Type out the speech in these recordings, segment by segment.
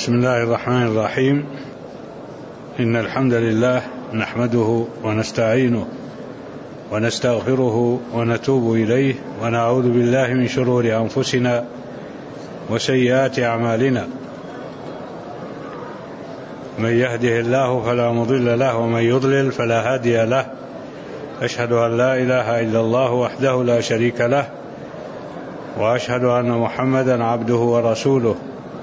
بسم الله الرحمن الرحيم. إن الحمد لله نحمده ونستعينه ونستغفره ونتوب إليه ونعوذ بالله من شرور أنفسنا وسيئات أعمالنا. من يهده الله فلا مضل له ومن يضلل فلا هادي له. أشهد أن لا إله إلا الله وحده لا شريك له، وأشهد أن محمدا عبده ورسوله.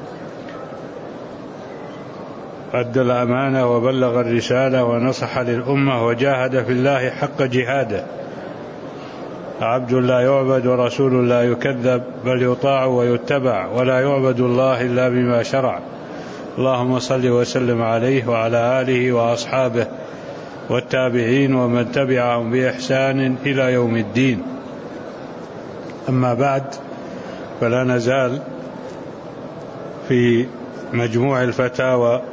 أدى الأمانة وبلغ الرسالة ونصح للأمة وجاهد في الله حق جهاده. عبد لا يعبد ورسول لا يكذب، بل يطاع ويتبع، ولا يعبد الله إلا بما شرع. اللهم صل وسلم عليه وعلى آله وأصحابه والتابعين ومن تبعهم بإحسان إلى يوم الدين. أما بعد، فلا نزال في مجموع الفتاوى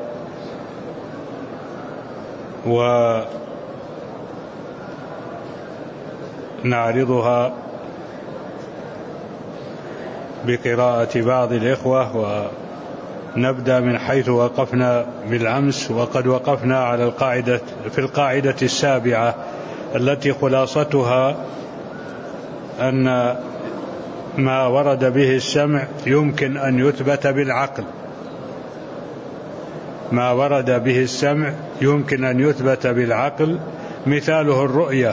ونعرضها بقراءة بعض الإخوة، ونبدأ من حيث وقفنا بالأمس. وقد وقفنا على في القاعدة السابعة التي خلاصتها أن ما ورد به السمع يمكن أن يثبت بالعقل. ما ورد به السمع يمكن أن يثبت بالعقل، مثاله الرؤية.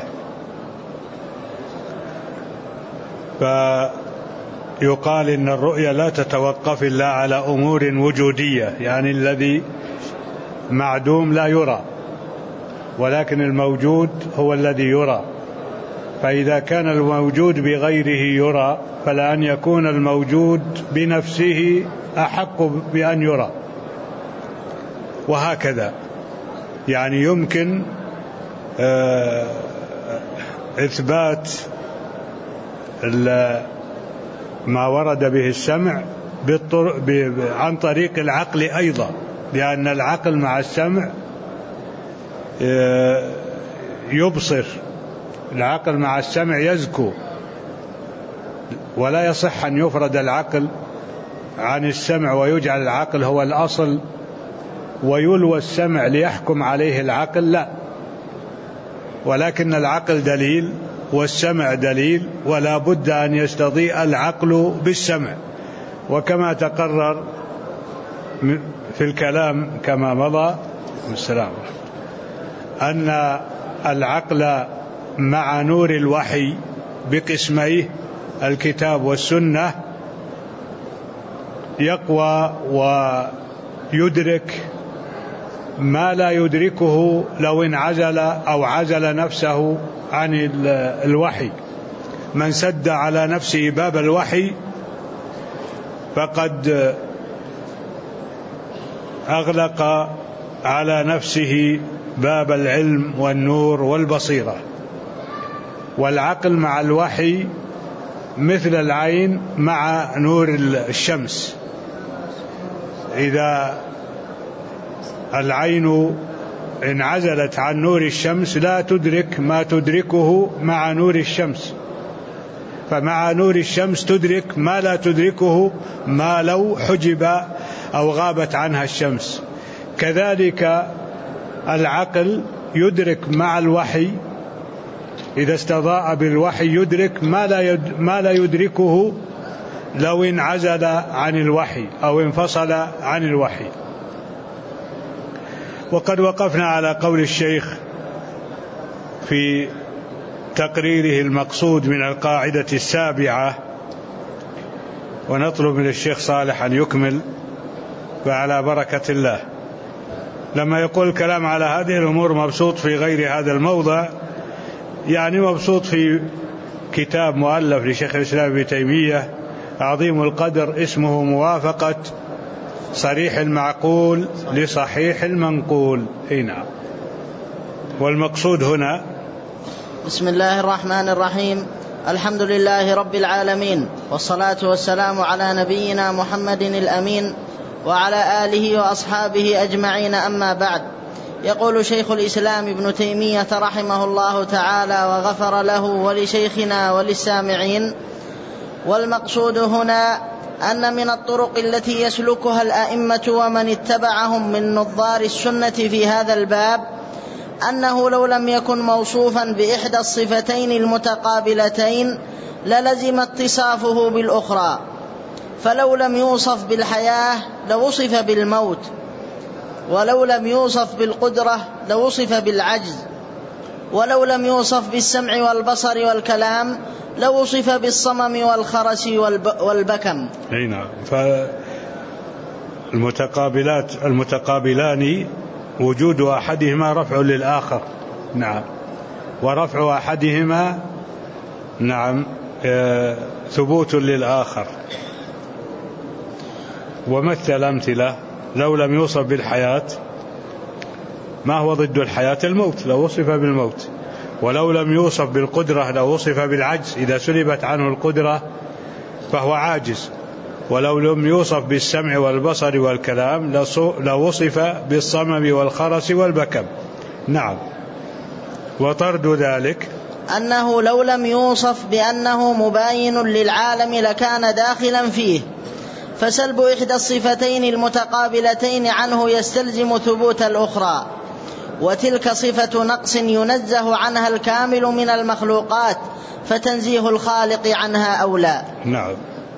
فيقال إن الرؤية لا تتوقف إلا على أمور وجودية، يعني الذي معدوم لا يرى، ولكن الموجود هو الذي يرى. فإذا كان الموجود بغيره يرى، فلا أن يكون الموجود بنفسه أحق بأن يرى، وهكذا. يعني يمكن إثبات ما ورد به السمع عن طريق العقل أيضا، لأن العقل مع السمع يبصر. العقل مع السمع يزكو، ولا يصح أن يفرد العقل عن السمع ويجعل العقل هو الأصل ويلوى السمع ليحكم عليه العقل، لا. ولكن العقل دليل والسمع دليل، ولا بد أن يستضيء العقل بالسمع. وكما تقرر في الكلام كما مضى والسلام، أن العقل مع نور الوحي بقسميه الكتاب والسنة يقوى ويدرك ما لا يدركه لو انعزل أو عزل نفسه عن الوحي. من سد على نفسه باب الوحي فقد أغلق على نفسه باب العلم والنور والبصيرة. والعقل مع الوحي مثل العين مع نور الشمس. إذا العين انعزلت عن نور الشمس لا تدرك ما تدركه مع نور الشمس، فمع نور الشمس تدرك ما لا تدركه ما لو حجب أو غابت عنها الشمس. كذلك العقل يدرك مع الوحي، إذا استضاء بالوحي يدرك ما لا يدركه لو انعزل عن الوحي أو انفصل عن الوحي. وقد وقفنا على قول الشيخ في تقريره المقصود من القاعدة السابعة، ونطلب من الشيخ صالح أن يكمل وعلى بركة الله. لما يقول الكلام على هذه الأمور مبسوط في غير هذا الموضع، يعني مبسوط في كتاب مؤلف لشيخ الإسلام ابن تيمية عظيم القدر اسمه موافقة صريح المعقول لصحيح المنقول. هنا والمقصود هنا. بسم الله الرحمن الرحيم. الحمد لله رب العالمين، والصلاة والسلام على نبينا محمد الأمين وعلى آله وأصحابه أجمعين. أما بعد، يقول شيخ الإسلام ابن تيمية رحمه الله تعالى وغفر له ولشيخنا وللسامعين: والمقصود هنا أن من الطرق التي يسلكها الأئمة ومن اتبعهم من نظار السنة في هذا الباب أنه لو لم يكن موصوفا بإحدى الصفتين المتقابلتين للزم اتصافه بالأخرى، فلو لم يوصف بالحياة لوصف بالموت، ولو لم يوصف بالقدرة لوصف بالعجز، ولو لم يوصف بالسمع والبصر والكلام لوصف بالصمم والخرس والبكم. نعم. المتقابلان وجود أحدهما رفع للآخر، نعم، ورفع أحدهما نعم ثبوت للآخر. ومثل أمثلة: لو لم يوصف بالحياة، ما هو ضد الحياة؟ الموت، لو وصف بالموت. ولو لم يوصف بالقدرة لو وصف بالعجز، إذا سلبت عنه القدرة فهو عاجز. ولو لم يوصف بالسمع والبصر والكلام لو وصف بالصمم والخرس والبكم، نعم. وطرد ذلك أنه لو لم يوصف بأنه مباين للعالم لكان داخلا فيه، فسلب إحدى الصفتين المتقابلتين عنه يستلزم ثبوت الأخرى، وتلك صفة نقص ينزه عنها الكامل من المخلوقات، فتنزيه الخالق عنها أولى. نعم.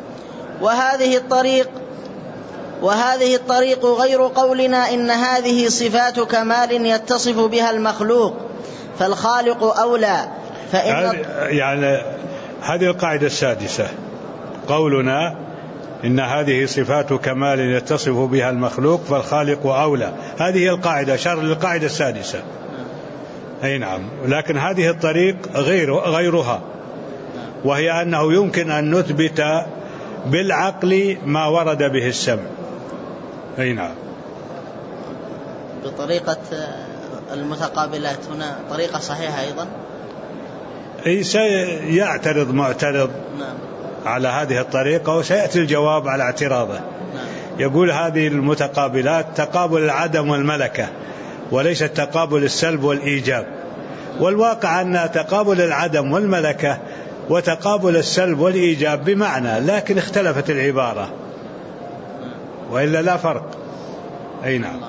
وهذه الطريق غير قولنا إن هذه صفات كمال يتصف بها المخلوق فالخالق أولى، يعني هذه القاعدة السادسة، قولنا إن هذه صفات كمال يتصف بها المخلوق فالخالق أولى، هذه القاعدة شر للقاعدة السادسة. أي نعم. لكن هذه الطريق غيرها، وهي أنه يمكن أن نثبت بالعقل ما ورد به السمع. أي نعم. بطريقة المتقابلات هنا طريقة صحيحة أيضا. أي سيعترض معترض نعم على هذه الطريقة وسيأتي الجواب على اعتراضه. نعم. يقول هذه المتقابلات تقابل العدم والملكة وليس تقابل السلب والإيجاب، والواقع أن تقابل العدم والملكة وتقابل السلب والإيجاب بمعنى، لكن اختلفت العبارة وإلا لا فرق. أي نعم.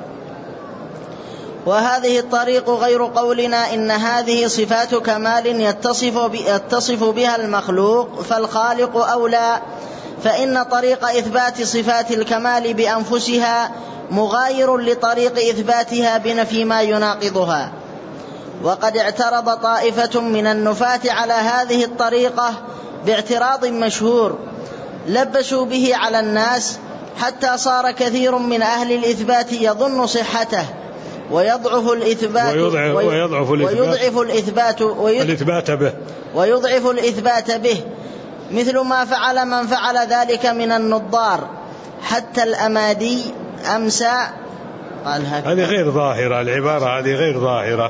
وهذه الطريق غير قولنا إن هذه صفات كمال يتصف بها المخلوق فالخالق أولى، فإن طريق إثبات صفات الكمال بأنفسها مغاير لطريق إثباتها بنفي ما يناقضها. وقد اعترض طائفة من النفاة على هذه الطريقة باعتراض مشهور لبسوا به على الناس، حتى صار كثير من أهل الإثبات يظن صحته ويضعف الإثبات به مثل ما فعل من فعل ذلك من النظار، حتى الأمادي أمسى. قال هذه غير ظاهرة، العبارة هذه غير ظاهرة.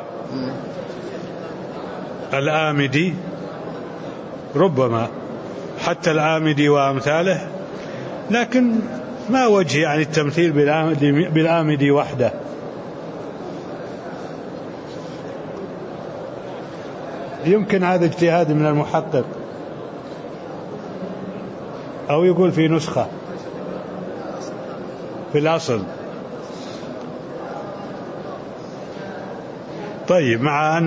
الآمدي ربما حتى الآمدي وأمثاله، لكن ما وجه يعني التمثيل بالآمدي وحده. يمكن هذا اجتهاد من المحقق، أو يقول في نسخة في الأصل. طيب، مع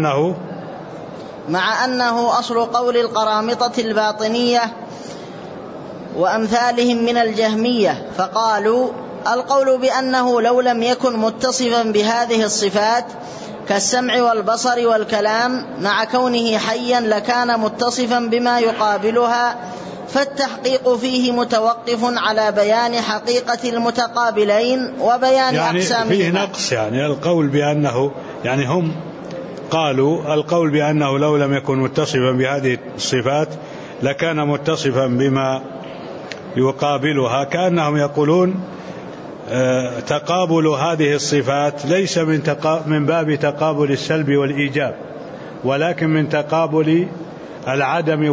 أنه أصل قول القرامطة الباطنية وأمثالهم من الجهمية، فقالوا القول بأنه لو لم يكن متصفا بهذه الصفات كالسمع والبصر والكلام مع كونه حيا لكان متصفا بما يقابلها، فالتحقيق فيه متوقف على بيان حقيقة المتقابلين وبيان أقسامهما. فيه نقص، يعني القول بأنه، يعني هم قالوا القول بأنه لو لم يكن متصفا بهذه الصفات لكان متصفا بما يقابلها، كأنهم يقولون تقابل هذه الصفات ليس من باب تقابل السلب والإيجاب، ولكن من تقابل العدم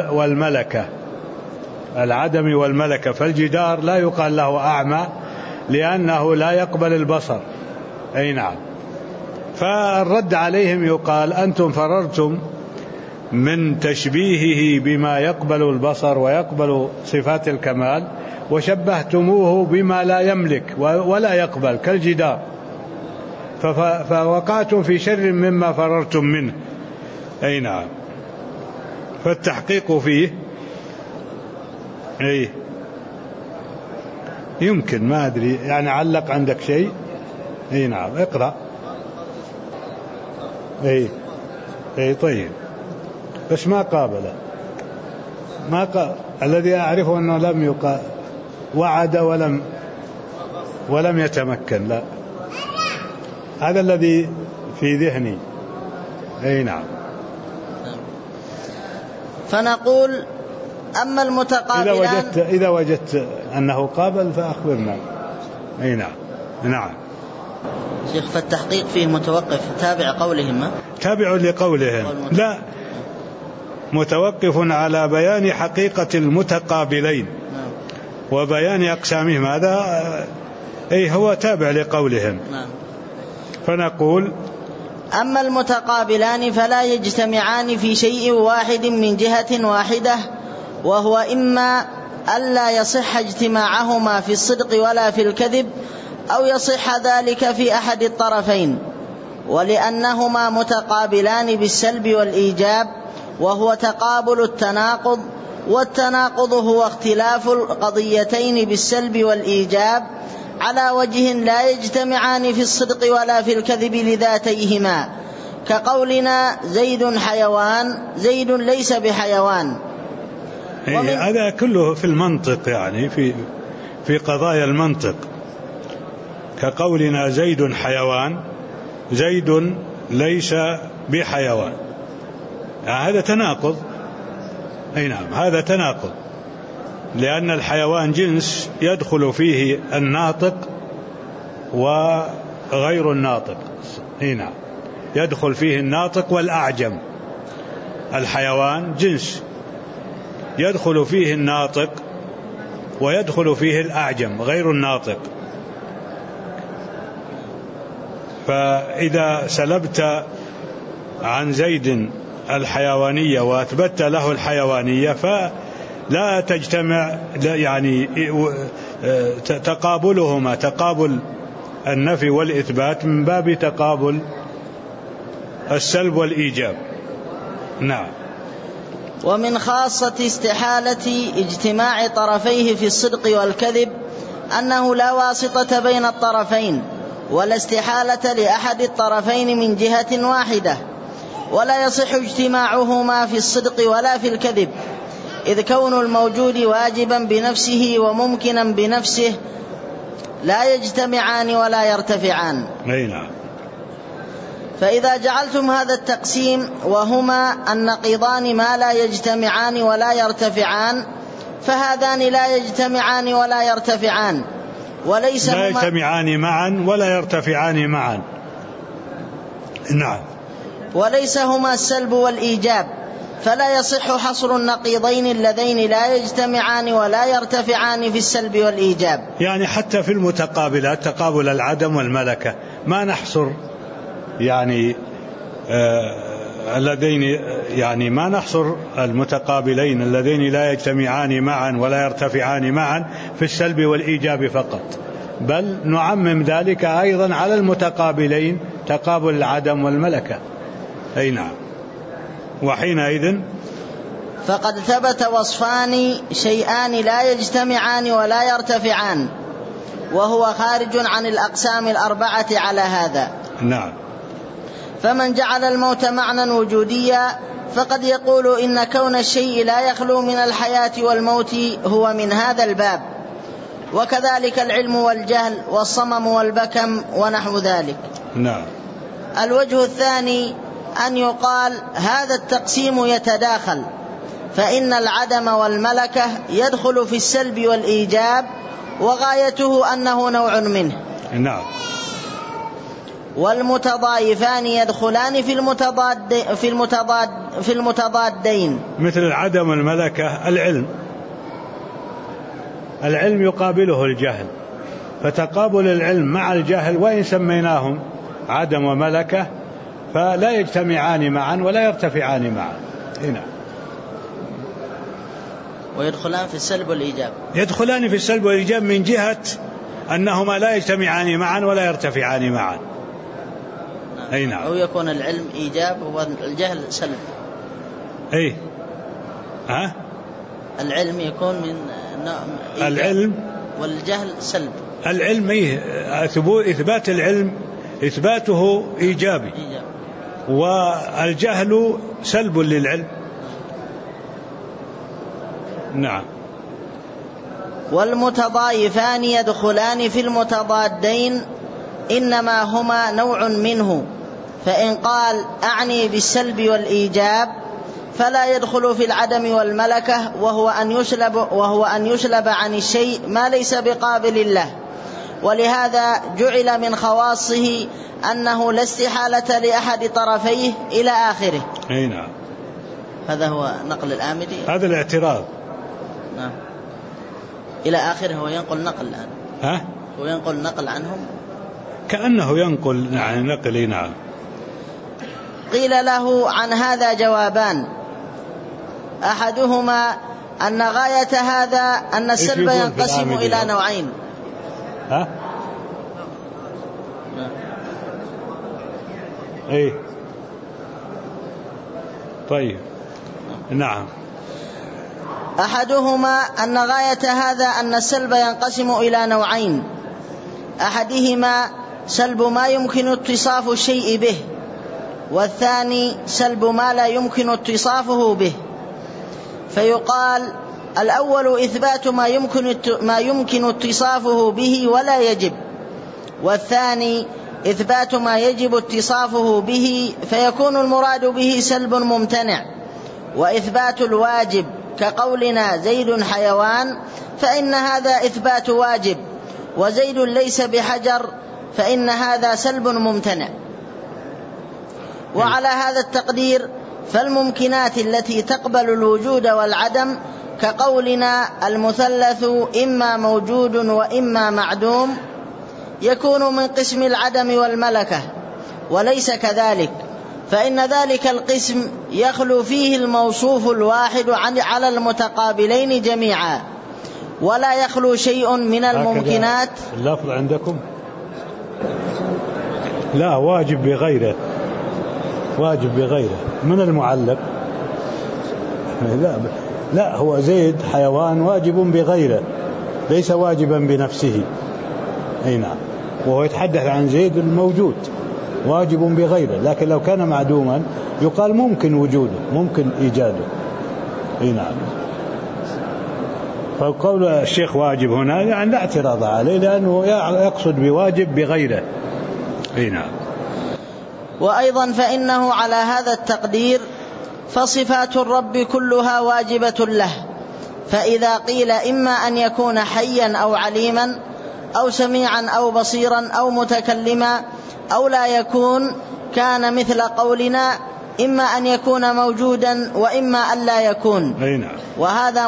والملكة. فالجدار لا يقال له أعمى لأنه لا يقبل البصر. أي نعم. فالرد عليهم يقال أنتم فررتم من تشبيهه بما يقبل البصر ويقبل صفات الكمال، وشبهتموه بما لا يملك ولا يقبل كالجدار، فوقعتم في شر مما فررتم منه. أي نعم. فالتحقيق فيه يمكن، ما أدري يعني، علق عندك شيء؟ أي نعم، اقرأ. طيب، بس ما قابله، الذي أعرفه أنه لم وعد ولم يتمكن، لا، هذا الذي في ذهني. أي نعم. فنقول أما المتقابلان إذا وجدت أنه قابل فأخبرنا. أي نعم. نعم شيخ. فالتحقيق فيه متوقف، تابع قولهم، تابع لقولهم، لا، متوقف على بيان حقيقة المتقابلين وبيان أقسامهم، هذا هو تابع لقولهم. فنقول أما المتقابلان فلا يجتمعان في شيء واحد من جهة واحدة، وهو إما ألا يصح اجتماعهما في الصدق ولا في الكذب، أو يصح ذلك في أحد الطرفين، ولأنهما متقابلان بالسلب والإيجاب، وهو تقابل التناقض، والتناقض هو اختلاف القضيتين بالسلب والإيجاب على وجه لا يجتمعان في الصدق ولا في الكذب لذاتيهما، كقولنا زيد حيوان، زيد ليس بحيوان. هذا كله في المنطق، يعني في قضايا المنطق، كقولنا زيد حيوان، زيد ليس بحيوان، هذا تناقض. أي نعم، هذا تناقض، لأن الحيوان جنس يدخل فيه الناطق وغير الناطق. أي نعم، يدخل فيه الناطق والأعجم. الحيوان جنس يدخل فيه الناطق ويدخل فيه الأعجم غير الناطق. فإذا سلبت عن زيد الحيوانية وأثبت له الحيوانية فلا تجتمع، يعني تقابلهما تقابل النفي والإثبات من باب تقابل السلب والإيجاب. نعم. ومن خاصة استحالة اجتماع طرفيه في الصدق والكذب أنه لا واسطة بين الطرفين، ولا استحالة لأحد الطرفين من جهة واحدة، ولا يصح اجتماعهما في الصدق ولا في الكذب، إذ كون الموجود واجبا بنفسه وممكنا بنفسه لا يجتمعان ولا يرتفعان. نعم. فإذا جعلتم هذا التقسيم وهما النقيضان ما لا يجتمعان ولا يرتفعان، فهذان لا يجتمعان ولا يرتفعان، وليس لا يجتمعان معا ولا يرتفعان معا. نعم. وليس هما السلب والإيجاب، فلا يصح حصر النقيضين اللذين لا يجتمعان ولا يرتفعان في السلب والإيجاب. يعني حتى في المتقابلات، تقابل العدم والملكة، ما نحصر يعني اللذين، يعني ما نحصر المتقابلين اللذين لا يجتمعان معا ولا يرتفعان معا في السلب والإيجاب فقط، بل نعمم ذلك أيضا على المتقابلين تقابل العدم والملكة. أي نعم. وحينئذ فقد ثبت وصفان شيئان لا يجتمعان ولا يرتفعان، وهو خارج عن الأقسام الأربعة على هذا. نعم. فمن جعل الموت معنى وجوديا فقد يقول إن كون الشيء لا يخلو من الحياة والموت هو من هذا الباب، وكذلك العلم والجهل والصمم والبكم ونحو ذلك. نعم. الوجه الثاني أن يقال هذا التقسيم يتداخل، فإن العدم والملكة يدخل في السلب والإيجاب، وغايته أنه نوع منه. نعم. والمتضايفان يدخلان في المتضادين، مثل العدم والملكة. العلم يقابله الجهل، فتقابل العلم مع الجهل وإن سميناهم عدم وملكة فلا يجتمعان معا ولا يرتفعان معا. هنا. ويدخلان في السلب والإيجاب. يدخلان في السلب والإيجاب من جهة أنهما لا يجتمعان معا ولا يرتفعان معا. أي نعم. أو يكون العلم إيجاب والجهل سلب. أي ها؟ العلم يكون من العلم والجهل سلب. العلم إثبات العلم إثباته إيجابي والجهل سلب للعلم. نعم. والمتضايفان يدخلان في المتضادين إنما هما نوع منه، فإن قال أعني بالسلب والإيجاب فلا يدخل في العدم والملكة، وهو أن يسلب عن الشيء ما ليس بقابل له، ولهذا جعل من خواصه أنه لا استحالة لأحد طرفيه إلى آخره. أي نعم. هذا هو نقل الآمدي، هذا الاعتراض. نعم. إلى آخره هو ينقل نقل الآن. ها؟ هو ينقل نقل عنهم كأنه ينقل عن نقل. نعم. قيل له عن هذا جوابان، أحدهما أن غاية هذا أن السلب ينقسم إلى نوعين. ها؟ ايه طيب. نعم. أحدهما أن غاية هذا أن السلب ينقسم إلى نوعين، أحدهما سلب ما يمكن اتصاف الشيء به، والثاني سلب ما لا يمكن اتصافه به. فيقال الأول إثبات ما يمكن اتصافه به ولا يجب، والثاني إثبات ما يجب اتصافه به، فيكون المراد به سلب ممتنع. وإثبات الواجب كقولنا زيد حيوان فإن هذا إثبات واجب، وزيد ليس بحجر فإن هذا سلب ممتنع. وعلى هذا التقدير فالممكنات التي تقبل الوجود والعدم كقولنا المثلث إما موجود وإما معدوم يكون من قسم العدم والملكة، وليس كذلك، فإن ذلك القسم يخلو فيه الموصوف الواحد على المتقابلين جميعا، ولا يخلو شيء من الممكنات. اللفظ عندكم لا واجب بغيره، واجب بغيره من المعلق. لا هو زيد حيوان واجب بغيره ليس واجبا بنفسه. أي نعم. وهو يتحدث عن زيد الموجود واجب بغيره، لكن لو كان معدوما يقال ممكن وجوده ممكن إيجاده. أي نعم. فقول الشيخ واجب هنا يعني لا اعتراض عليه، لأنه يقصد بواجب بغيره. أي نعم. وأيضا فإنه على هذا التقدير فصفات الرب كلها واجبة له، فإذا قيل إما أن يكون حيا أو عليما أو سميعا أو بصيرا أو متكلما أو لا يكون، كان مثل قولنا إما أن يكون موجودا وإما أن لا يكون. وهذا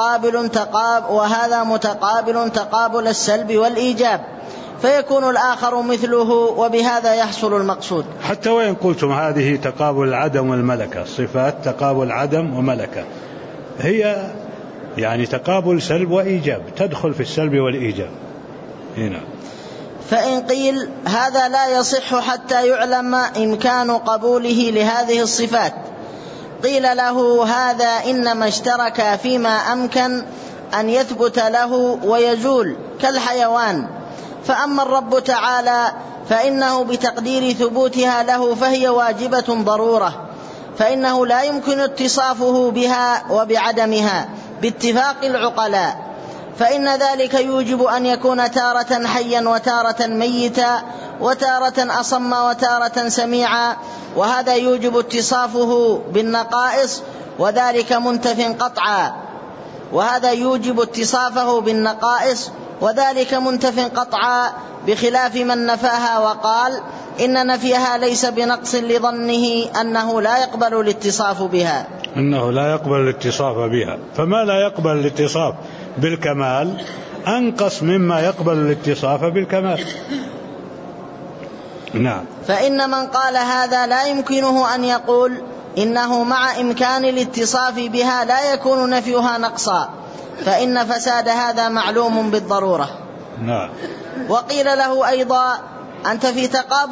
متقابل تقابل السلب والإيجاب، فيكون الآخر مثله، وبهذا يحصل المقصود. حتى وإن قلتم هذه تقابل العدم والملكة، الصفات تقابل عدم وملكة، هي يعني تقابل سلب وإيجاب، تدخل في السلب والإيجاب. هنا فإن قيل هذا لا يصح حتى يعلم إمكان قبوله لهذه الصفات، قيل له هذا إنما اشترك فيما أمكن أن يثبت له ويزول كالحيوان، فأما الرب تعالى فإنه بتقدير ثبوتها له فهي واجبة ضرورة، فإنه لا يمكن اتصافه بها وبعدمها باتفاق العقلاء، فإن ذلك يوجب أن يكون تارة حيا وتارة ميتا وتارة أصم وتارة سميعا، وهذا يوجب اتصافه بالنقائص وذلك منتف قطعا، وهذا يوجب اتصافه بالنقائص وذلك منتف قطعا، بخلاف من نفاها وقال إن نفيها ليس بنقص لظنه أنه لا يقبل الاتصاف بها. أنه لا يقبل الاتصاف بها، فما لا يقبل الاتصاف بالكمال أنقص مما يقبل الاتصاف بالكمال. نعم. فإن من قال هذا لا يمكنه أن يقول إنه مع إمكان الاتصاف بها لا يكون نفيها نقصا، فإن فساد هذا معلوم بالضرورة. نعم. وقيل له أيضا: أنت في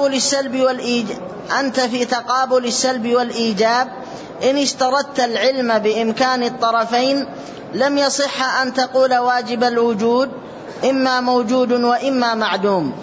تقابل السلب والإيجاب إن اشترطت العلم بإمكان الطرفين لم يصح أن تقول واجب الوجود إما موجود وإما معدوم،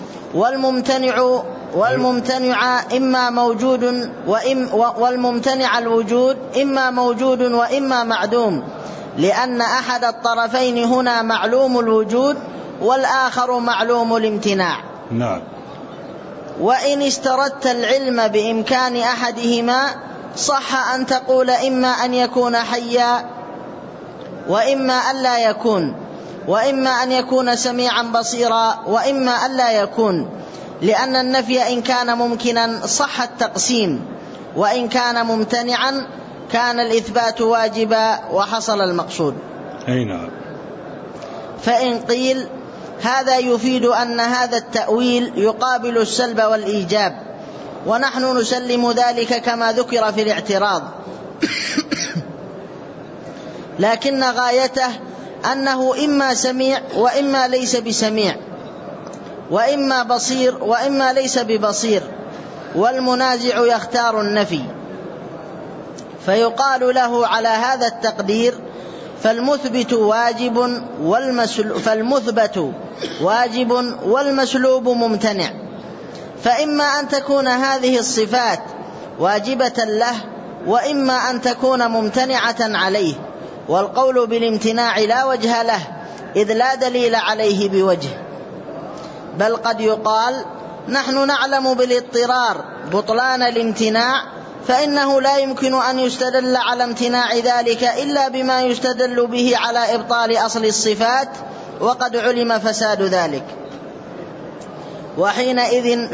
والممتنع إما موجود والممتنع الوجود إما موجود وإما معدوم، لأن أحد الطرفين هنا معلوم الوجود والآخر معلوم الامتناع. نعم. وإن اشترطت العلم بإمكان أحدهما صح أن تقول إما أن يكون حيا وإما أن لا يكون، وإما أن يكون سميعا بصيرا وإما أن لا يكون، لأن النفي إن كان ممكنا صح التقسيم، وإن كان ممتنعا كان الإثبات واجبا وحصل المقصود. أي نعم. فإن قيل هذا يفيد أن هذا التأويل يقابل السلب والإيجاب، ونحن نسلم ذلك كما ذكر في الاعتراض، لكن غايته أنه إما سميع وإما ليس بسميع، وإما بصير وإما ليس ببصير، والمنازع يختار النفي، فيقال له على هذا التقدير: فالمثبت واجب والمسلوب ممتنع. فإما أن تكون هذه الصفات واجبة له، وإما أن تكون ممتنعة عليه، والقول بالامتناع لا وجه له، إذ لا دليل عليه بوجه، بل قد يقال: نحن نعلم بالاضطرار بطلان الامتناع، فإنه لا يمكن أن يستدل على امتناع ذلك إلا بما يستدل به على إبطال أصل الصفات، وقد علم فساد ذلك، وحينئذ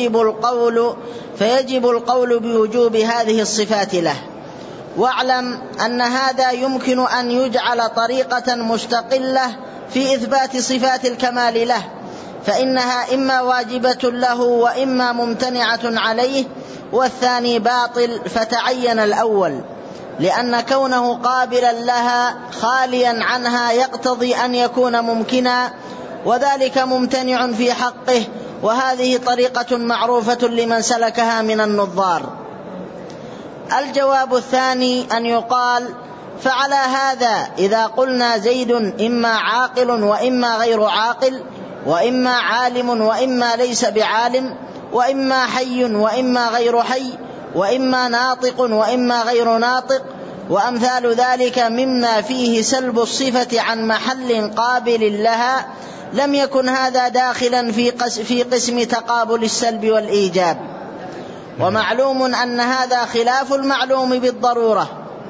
فيجب القول بوجوب هذه الصفات له. واعلم أن هذا يمكن أن يجعل طريقة مستقلة في إثبات صفات الكمال له، فإنها إما واجبة له وإما ممتنعة عليه، والثاني باطل، فتعين الأول، لأن كونه قابلا لها خاليا عنها يقتضي أن يكون ممكنا، وذلك ممتنع في حقه، وهذه طريقة معروفة لمن سلكها من النظار. الجواب الثاني أن يقال: فعلى هذا إذا قلنا زيد إما عاقل وإما غير عاقل، وإما عالم وإما ليس بعالم، وإما حي وإما غير حي، وإما ناطق وإما غير ناطق، وأمثال ذلك مما فيه سلب الصفة عن محل قابل لها، لم يكن هذا داخلا في قسم تقابل السلب والإيجاب. ومعلوم أن هذا خلاف المعلوم بالضرورة،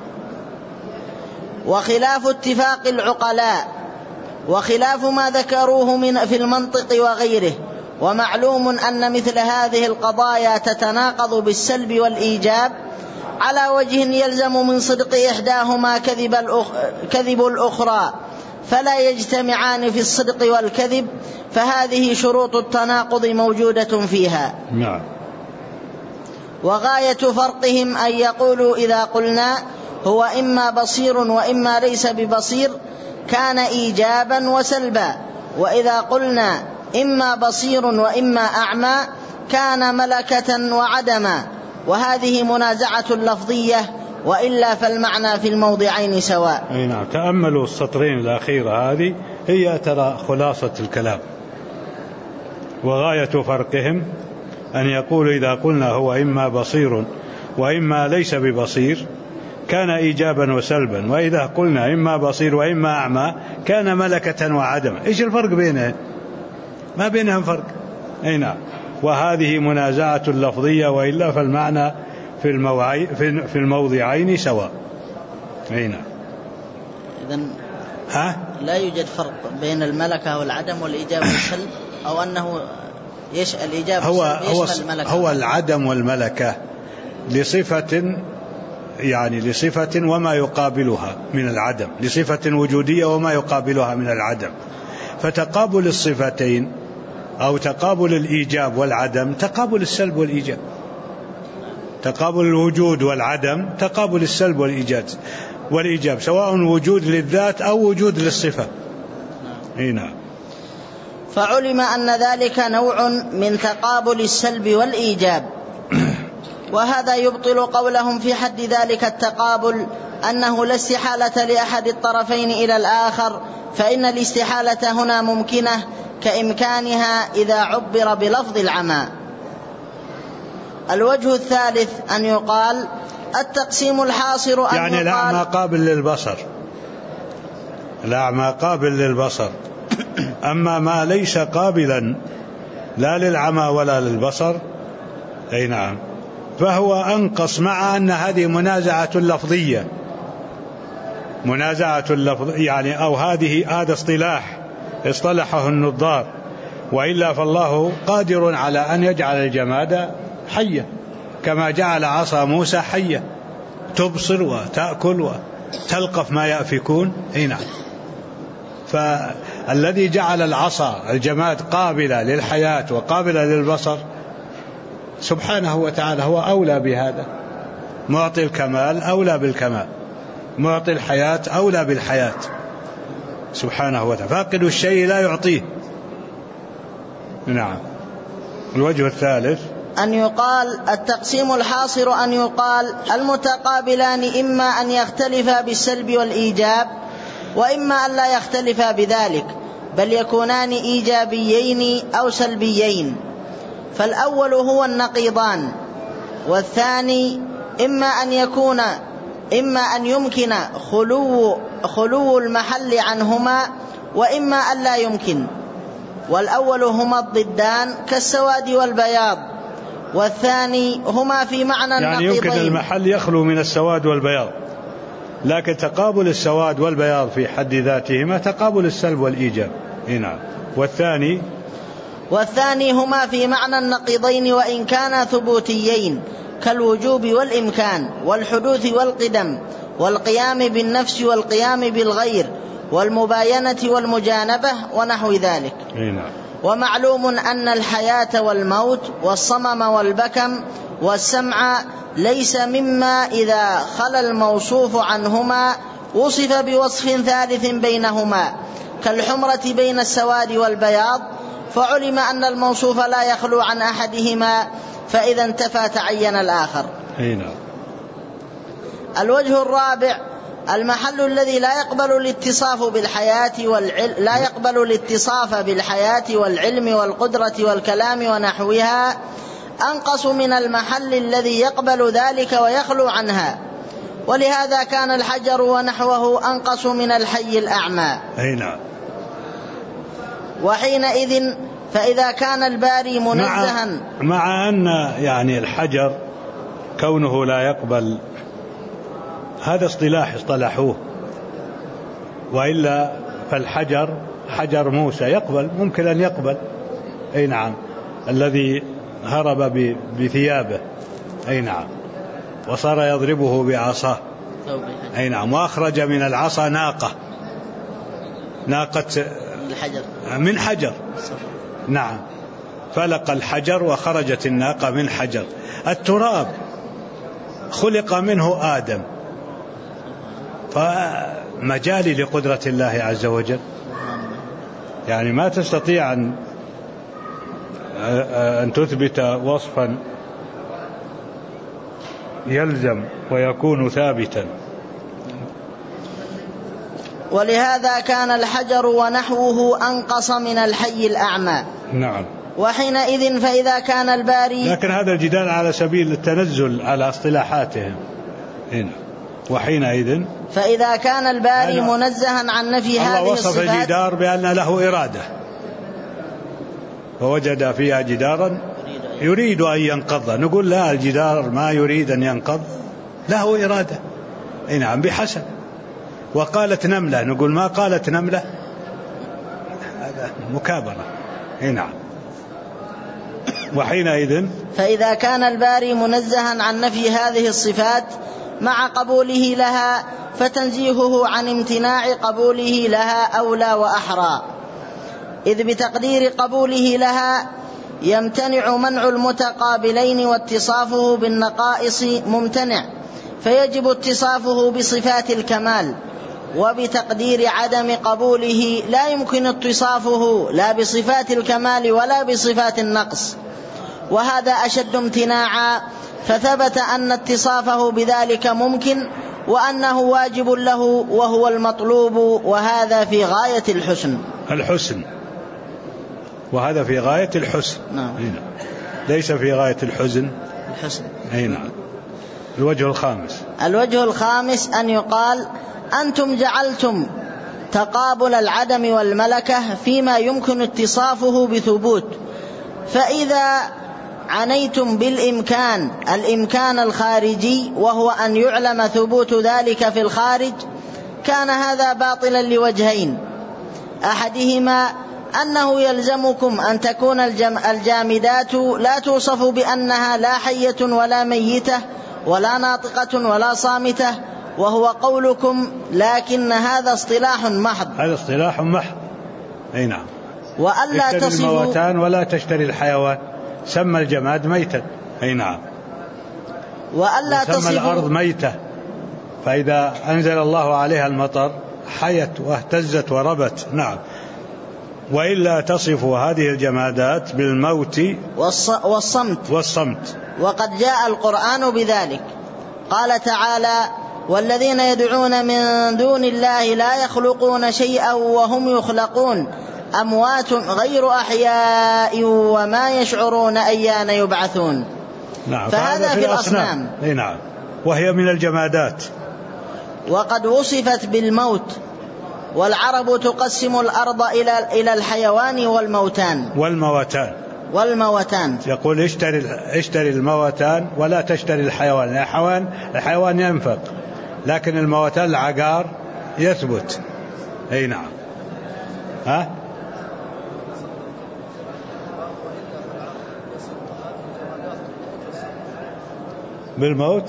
وخلاف اتفاق العقلاء، وخلاف ما ذكروه في المنطق وغيره. ومعلوم أن مثل هذه القضايا تتناقض بالسلب والإيجاب على وجه يلزم من صدق إحداهما كذب الأخرى، فلا يجتمعان في الصدق والكذب، فهذه شروط التناقض موجودة فيها. نعم. وغاية فرقهم أن يقولوا إذا قلنا هو إما بصير وإما ليس ببصير كان إيجابا وسلبا، وإذا قلنا إما بصير وإما أعمى كان ملكة وعدما، وهذه منازعة لفظية، وإلا فالمعنى في الموضعين سواء. أي نعم. تأملوا السطرين الأخيرة، هذه هي ترى خلاصة الكلام. وغاية فرقهم أن يقولوا إذا قلنا هو إما بصير وإما ليس ببصير كان إيجابا وسلبا، وإذا قلنا إما بصير وإما أعمى كان ملكة وعدما. إيش الفرق بينهم؟ ما بينهم فرق. أي نعم. وهذه منازعة لفظية، وإلا فالمعنى في الموضعين سواء. أي نعم. إذن لا يوجد فرق بين الملكة والعدم والإيجاب والسلب، أو أنه الإيجاب هو العدم والملكة لصفة، يعني لصفة وما يقابلها من العدم، لصفة وجودية وما يقابلها من العدم. فتقابل الصفتين أو تقابل الإيجاب والعدم تقابل السلب والإيجاب. تقابل الوجود والعدم تقابل السلب والإيجاب سواء وجود للذات أو وجود للصفة. نعم. فعلم أن ذلك نوع من تقابل السلب والإيجاب، وهذا يبطل قولهم في حد ذلك التقابل أنه لا استحالة لأحد الطرفين إلى الآخر، فإن الاستحالة هنا ممكنة كإمكانها إذا عبر بلفظ العمى. الوجه الثالث أن يقال التقسيم الحاصر أن يعني الأعمى قابل للبصر، الأعمى قابل للبصر، أما ما ليس قابلا لا للعمى ولا للبصر أي نعم فهو أنقص، مع أن هذه منازعة لفظية يعني أو هذا اصطلحه النظار، وإلا فالله قادر على أن يجعل الجماد حية كما جعل عصا موسى حية تبصر وتأكل وتلقف ما يأفكون. نعم. فالذي جعل العصا الجماد قابلة للحياة وقابلة للبصر سبحانه وتعالى هو أولى بهذا، معطي الكمال أولى بالكمال، معطي الحياة أولى بالحياة سبحانه وتعالى، فاقد الشيء لا يعطيه. نعم. الوجه الثالث أن يقال التقسيم الحاصر أن يقال المتقابلان إما أن يختلفا بالسلب والإيجاب، وإما أن لا يختلفا بذلك بل يكونان إيجابيين أو سلبيين، فالأول هو النقيضان، والثاني إما أن يمكن خلو المحل عنهما، وإما أن لا يمكن. والأول هما الضدان كالسواد والبياض، والثاني هما في معنى النقيضين. يعني يمكن المحل يخلو من السواد والبياض، لكن تقابل السواد والبياض في حد ذاتهما تقابل السلب والإيجاب. نعم. والثاني هما في معنى النقيضين وإن كانا ثبوتيين كالوجوب والإمكان والحدوث والقدم والقيام بالنفس والقيام بالغير والمباينة والمجانبة ونحو ذلك. ومعلوم أن الحياة والموت والصمم والبكم والسمع ليس مما إذا خلا الموصوف عنهما وصف بوصف ثالث بينهما كالحمرة بين السواد والبياض، فعلم أن الموصوف لا يخلو عن أحدهما، فإذا انتفى تعين الآخر. الوجه الرابع المحل الذي لا يقبل الاتصاف بالحياة والعلم والقدرة والكلام ونحوها أنقص من المحل الذي يقبل ذلك ويخلو عنها، ولهذا كان الحجر ونحوه أنقص من الحي الأعمى. وحينئذ فإذا كان الباري منزها مع أن يعني الحجر كونه لا يقبل هذا اصطلحوه، وإلا فالحجر حجر موسى يقبل، ممكن أن يقبل. نعم. الذي هرب بثيابه. نعم. وصار يضربه بعصاه. نعم. وأخرج من العصا ناقة من حجر. نعم. فلق الحجر وخرجت الناقة من حجر. التراب خلق منه آدم، فمجال لقدرة الله عز وجل، يعني ما تستطيع أن تثبت وصفا يلزم ويكون ثابتا. ولهذا كان الحجر ونحوه أنقص من الحي الأعمى. نعم. وحينئذ فإذا كان الباري، لكن هذا الجدال على سبيل التنزل على اصطلاحاتهم. وحينئذ فإذا كان الباري منزها عن نفي هذه الصفات. الله وصف الجدار بأن له إرادة، فوجد فيها جدارا يريد أن ينقض، نقول لا، الجدار ما يريد أن ينقض، له إرادة. نعم. بحسب. وقالت نملة، نقول ما قالت نملة، هذا مكابرة. نعم. وحينئذ فإذا كان الباري منزها عن نفي هذه الصفات مع قبوله لها، فتنزيهه عن امتناع قبوله لها أولى وأحرى، إذ بتقدير قبوله لها يمتنع منع المتقابلين واتصافه بالنقائص ممتنع، فيجب اتصافه بصفات الكمال، وبتقدير عدم قبوله لا يمكن اتصافه لا بصفات الكمال ولا بصفات النقص، وهذا أشد امتناعا، فثبت أن اتصافه بذلك ممكن وأنه واجب له وهو المطلوب، وهذا في غاية الحسن. وهذا في غاية الحسن. نعم. ليس في غاية الحسن. أي نعم. الوجه الخامس أن يقال: أنتم جعلتم تقابل العدم والملكة فيما يمكن اتصافه بثبوت، فإذا عنيتم الإمكان الخارجي وهو أن يعلم ثبوت ذلك في الخارج، كان هذا باطلا لوجهين: أحدهما أنه يلزمكم أن تكون الجامدات لا توصف بأنها لا حية ولا ميتة ولا ناطقة ولا صامتة، وهو قولكم، لكن هذا اصطلاح محض. أي نعم. وألا تصفوا الموتان ولا تشتري الحيوان، سمى الجماد ميتا. أي نعم. وألا تصفوا الأرض ميتة، فإذا أنزل الله عليها المطر حيت واهتزت وربت. نعم. وإلا تصفوا هذه الجمادات بالموت والصمت. وقد جاء القرآن بذلك. قال تعالى: والذين يدعون من دون الله لا يخلقون شيئا وهم يخلقون، أموات غير أحياء وما يشعرون أيان يبعثون. نعم. فهذا في الأصنام. نعم. وهي من الجمادات. وقد وصفت بالموت، والعرب تقسم الأرض إلى الحيوان والموتان. يقول: اشتري الموتان ولا تشتري الحيوان. الحيوان ينفق، لكن الموتان العقار يثبت. أي نعم. بالموت.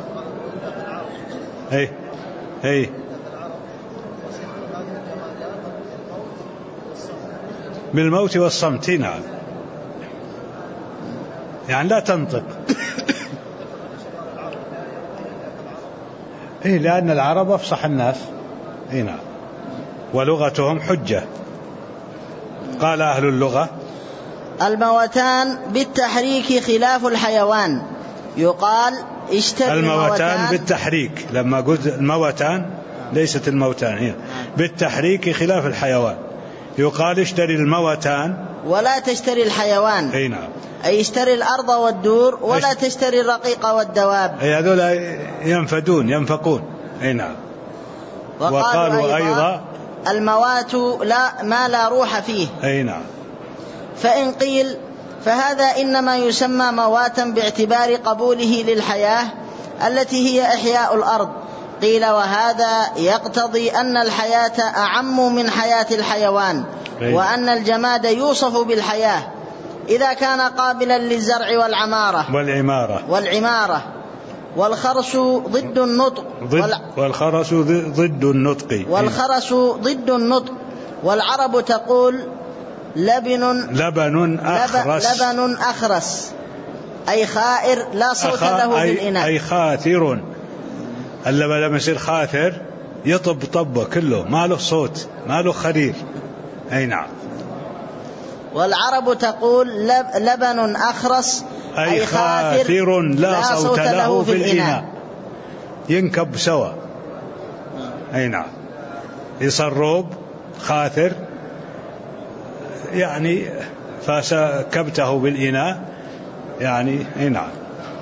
أي بالموت والصمت. نعم. يعني لا تنطق. لأن العرب أفصح الناس. نعم. ولغتهم حجة. قال أهل اللغة: الموتان بالتحريك خلاف الحيوان، يقال: اشتري الموتان بالتحريك. لما قلت الموتان ليست الموتان، بالتحريك خلاف الحيوان، يقال: اشتري الموتان ولا تشتري الحيوان. أي نعم. أي اشتري الأرض والدور ولا تشتري الرقيق والدواب. هذول ينفقون. أي نعم. وقالوا أيضا: الموات ما لا روح فيه. أي نعم. فإن قيل فهذا إنما يسمى مواتا باعتبار قبوله للحياة التي هي إحياء الأرض. قيل: وهذا يقتضي أن الحياة أعم من حياة الحيوان، وأن الجماد يوصف بالحياة إذا كان قابلا للزرع والعمارة. والخرس ضد النطق. ضد النطق. والعرب تقول: لبن أخرس، أي خائر لا صوت له في الإناء. أي خاثر. اللبن لما يصير خاثر يطب طبه كله، ما له صوت، ما له خرير. أي نعم. والعرب تقول: لبن أخرس، أي خاثر لا صوت له في الإناء. ينكب سوا. أي نعم. يصروب خاثر، يعني فسكبته بالإناء، يعني. أي نعم.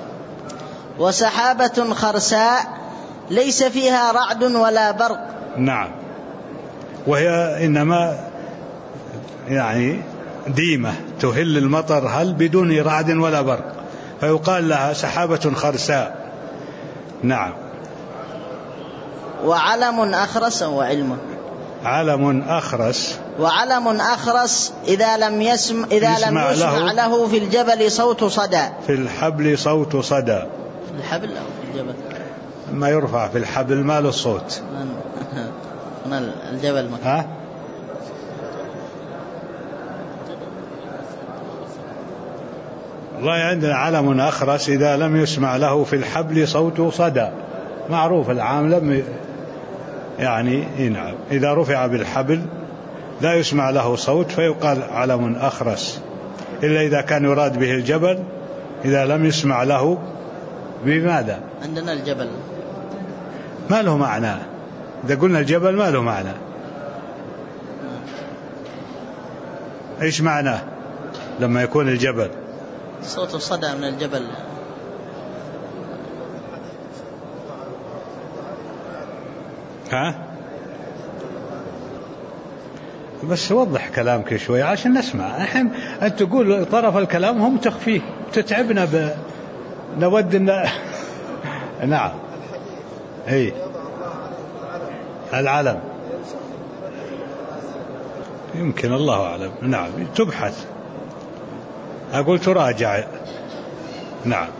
وسحابة خرساء ليس فيها رعد ولا برق. نعم. وهي إنما يعني ديمة تهل المطر بدون رعد ولا برق، فيقال لها سحابة خرساء. نعم. وعلم أخرس وعلم. وعلم أخرس إذا لم يسمع له في الجبل صوت صدى. في الحبل صوت صدى. في الحبل أو في الجبل؟ ما يرفع في الحبل ما له صوت. هنا الجبل والله عندنا علم أخرس إذا لم يسمع له في الحبل صوت صدى، معروف العام لم يعني نعم، إذا رفع بالحبل لا يسمع له صوت فيقال علم أخرس، إلا إذا كان يراد به الجبل إذا لم يسمع له. بماذا؟ عندنا الجبل ما له معنى، إذا قلنا الجبل ما له معنى. إيش معناه لما يكون الجبل؟ صوت الصدى من الجبل. ها؟ بس وضح كلامك شوي عشان نسمع. الحين أنت تقول طرف الكلام هم تخفيه، تتعبنا نود نعم. اي العلم يمكن، الله أعلم. نعم تبحث، أقول تراجع. نعم.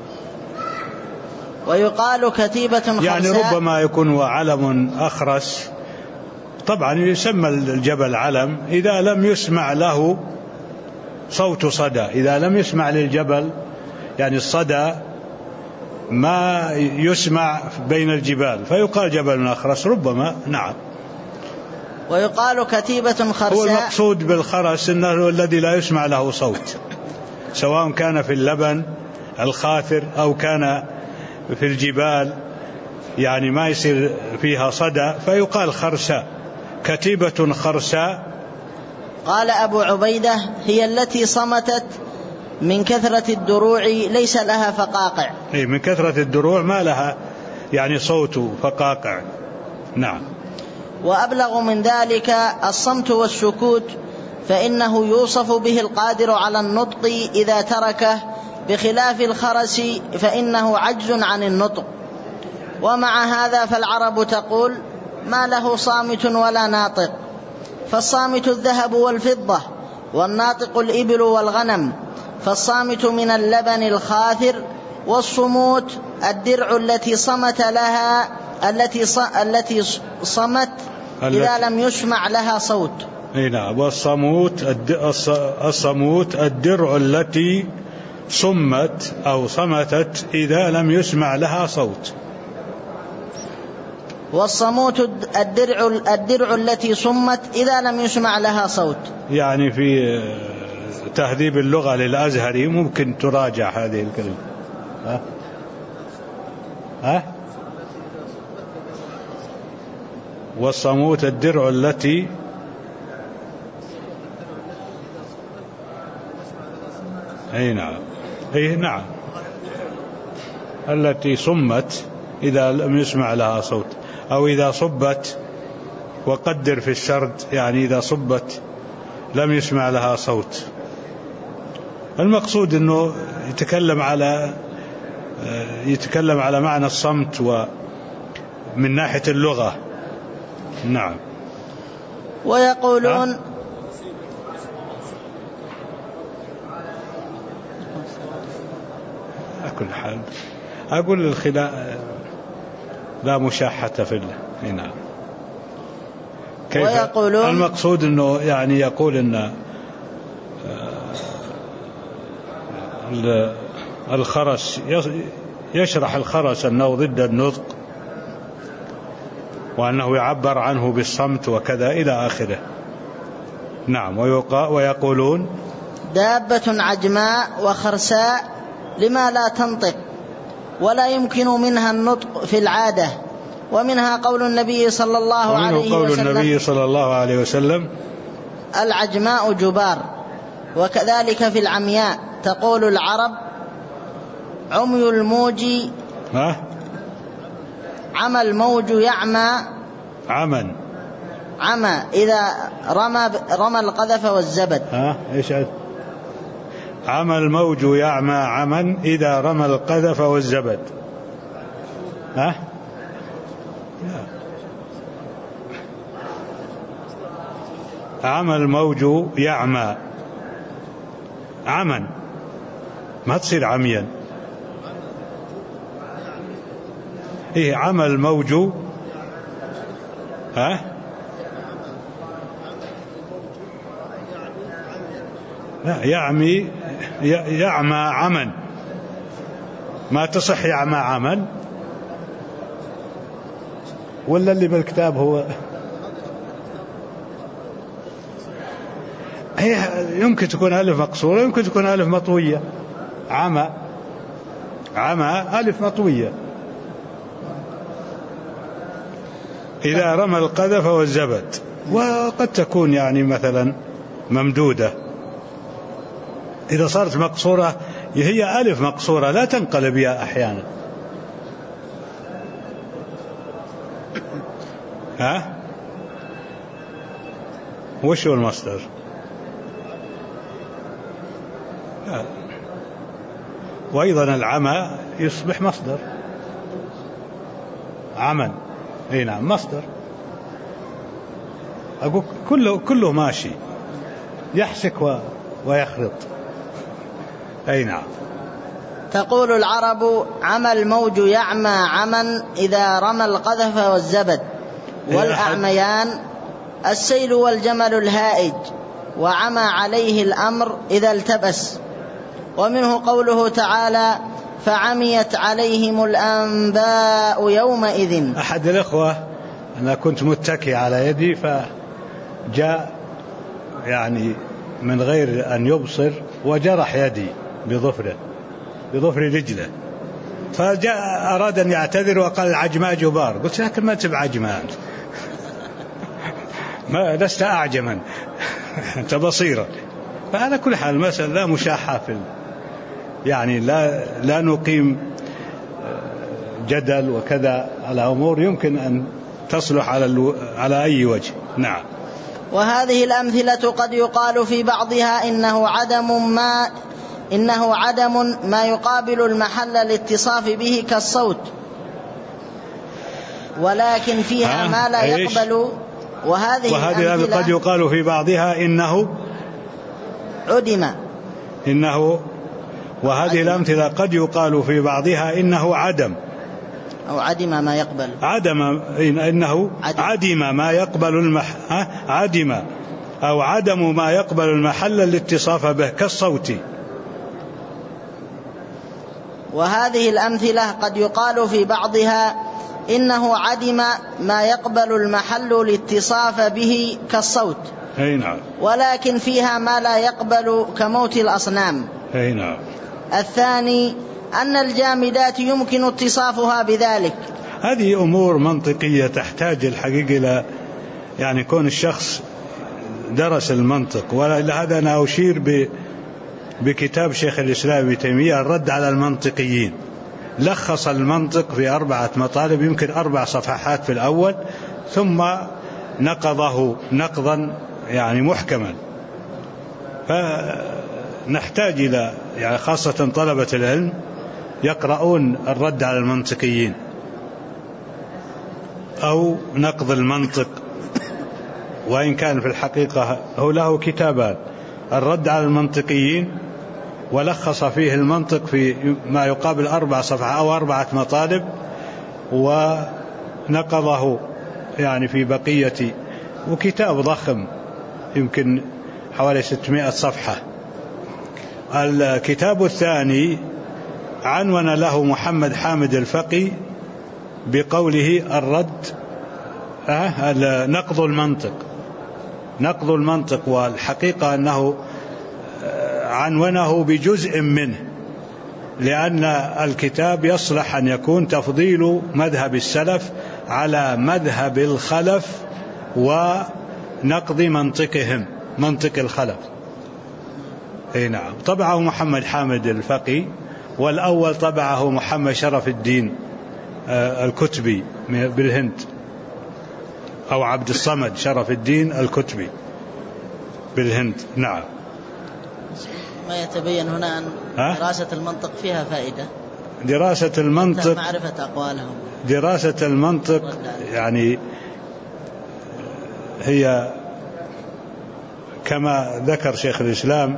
ويقال كتيبة خرساء، يعني ربما يكون علم أخرس. طبعا يسمى الجبل علم إذا لم يسمع له صوت صدى، إذا لم يسمع للجبل يعني الصدى ما يسمع بين الجبال فيقال جبل أخرس ربما. نعم. ويقال كتيبة خرساء، هو المقصود بالخرس أنه الذي لا يسمع له صوت، سواء كان في اللبن الخاثر أو كان في الجبال، يعني ما يصير فيها صدى فيقال خرساء، كتيبة خرساء. قال أبو عبيدة هي التي صمتت من كثرة الدروع ليس لها فقاقع. أي من كثرة الدروع ما لها يعني صوت فقاقع. نعم. وأبلغ من ذلك الصمت والسكوت، فإنه يوصف به القادر على النطق إذا تركه، بخلاف الخرس فإنه عجز عن النطق. ومع هذا فالعرب تقول ما له صامت ولا ناطق، فالصامت الذهب والفضة، والناطق الإبل والغنم، فالصامت من اللبن الخاثر، والصموت الدرع التي صمت لها التي صمت إذا لم يسمع لها صوت. نعم. والصموت الدرع التي صمت أو صمتت إذا لم يسمع لها صوت. والصموت الدرع التي صمت إذا لم يسمع لها صوت. يعني في تهذيب اللغة للأزهري ممكن تراجع هذه الكلمة. ها؟ والصموت الدرع التي أي نعم. أي نعم، التي صمت إذا لم يسمع لها صوت، أو إذا صبت، وقدر في الشرد يعني إذا صبت لم يسمع لها صوت. المقصود أنه يتكلم على معنى الصمت ومن ناحية اللغة. نعم. ويقولون كل حال أقول الخلاف لا مشاحة في الله. نعم. ويقولون المقصود أنه يعني يقول أن الخرس يشرح الخرس أنه ضد النطق، وأنه يعبر عنه بالصمت وكذا إلى آخره. نعم. ويقولون دابة عجماء وخرساء لما لا تنطق ولا يمكن منها النطق في العادة. ومنها قول النبي صلى الله عليه وسلم العجماء جبار. وكذلك في العمياء تقول العرب عمي الموج عمى الموج يعمى عمى إذا رمى القذف والزبد. إيش عمى الموج يعمى عمى إذا رمى القذف والزبد. عمى الموج يعمى عمى، ما تصير عميا. إيه عمى الموج لا، يعمى عمى، ما تصح يعمى عمى، ولا اللي بالكتاب هو هي يمكن تكون ألف مقصورة، يمكن تكون ألف مطوية. عمى ألف مطوية. إذا رمى القذف والزبد، وقد تكون يعني مثلا ممدودة. إذا صارت مقصورة هي ألف مقصورة لا تنقلب يا أحيانا. وش هو المصدر؟ وأيضا العمى يصبح مصدر، عمى، أي نعم مصدر. أقول كله ماشي، يحسك ويخرط. أي نعم. تقول العرب: عمى الموج يعمى عمى إذا رمى القذف والزبد، والأعميان السيل والجمل الهائج، وعمى عليه الأمر إذا التبس. ومنه قوله تعالى: فعميت عليهم الأنباء يومئذ. أحد الإخوة، أنا كنت متكي على يدي، فجاء يعني من غير أن يبصر وجرح يدي بظفر رجله، فجاء أراد أن يعتذر وقال: العجماء جبار. قلت: لكن ما تبع عجمان، ما لست أعجما، أنت بصيرا. فعلى كل حال المسألة لا مشاحة يعني لا نقيم جدل وكذا على أمور يمكن أن تصلح على أي وجه. نعم. وهذه الأمثلة قد يقال في بعضها إنه عدم ما يقابل المحل الاتصاف به كالصوت، ولكن فيها ما لا يقبل. وهذه قد يقال في بعضها إنه عدم. وهذه الأمثلة قد يقال في بعضها إنه عدم أو عدم ما يقبل. إنه عدم ما يقبل عدم أو عدم ما يقبل المحل الاتصاف به كالصوت. وهذه الأمثلة قد يقال في بعضها إنه عدم ما يقبل المحل الاتصاف به كالصوت. أي نعم. ولكن فيها ما لا يقبل كموت الأصنام. أي نعم. الثاني أن الجامدات يمكن اتصافها بذلك. هذه أمور منطقية تحتاج الحقيقة إلى يعني كون الشخص درس المنطق. ولهذا أنا أشير بكتاب شيخ الإسلام ابن تيمية الرد على المنطقيين. لخص المنطق في 4 مطالب، يمكن 4 صفحات في الأول، ثم نقضه نقضا يعني محكما. فنحتاج إلى يعني خاصة طلبة العلم يقرؤون الرد على المنطقيين أو نقض المنطق، وإن كان في الحقيقة هو له كتابان: الرد على المنطقيين، ولخص فيه المنطق في ما يقابل 4 صفحات أو 4 مطالب، ونقضه يعني في بقية، وكتاب ضخم يمكن حوالي 600 صفحة. الكتاب الثاني عنون له محمد حامد الفقي بقوله الرد نقض المنطق، والحقيقة أنه عنونه بجزء منه، لأن الكتاب يصلح أن يكون تفضيل مذهب السلف على مذهب الخلف ونقض منطق الخلف. أي نعم. طبعه محمد حامد الفقي، والأول طبعه محمد شرف الدين الكتبي بالهند، أو عبد الصمد شرف الدين الكتبي بالهند. نعم. ما يتبين هنا أن دراسة المنطق فيها فائدة. دراسة المنطق، معرفة أقوالهم. دراسة المنطق يعني هي كما ذكر شيخ الإسلام: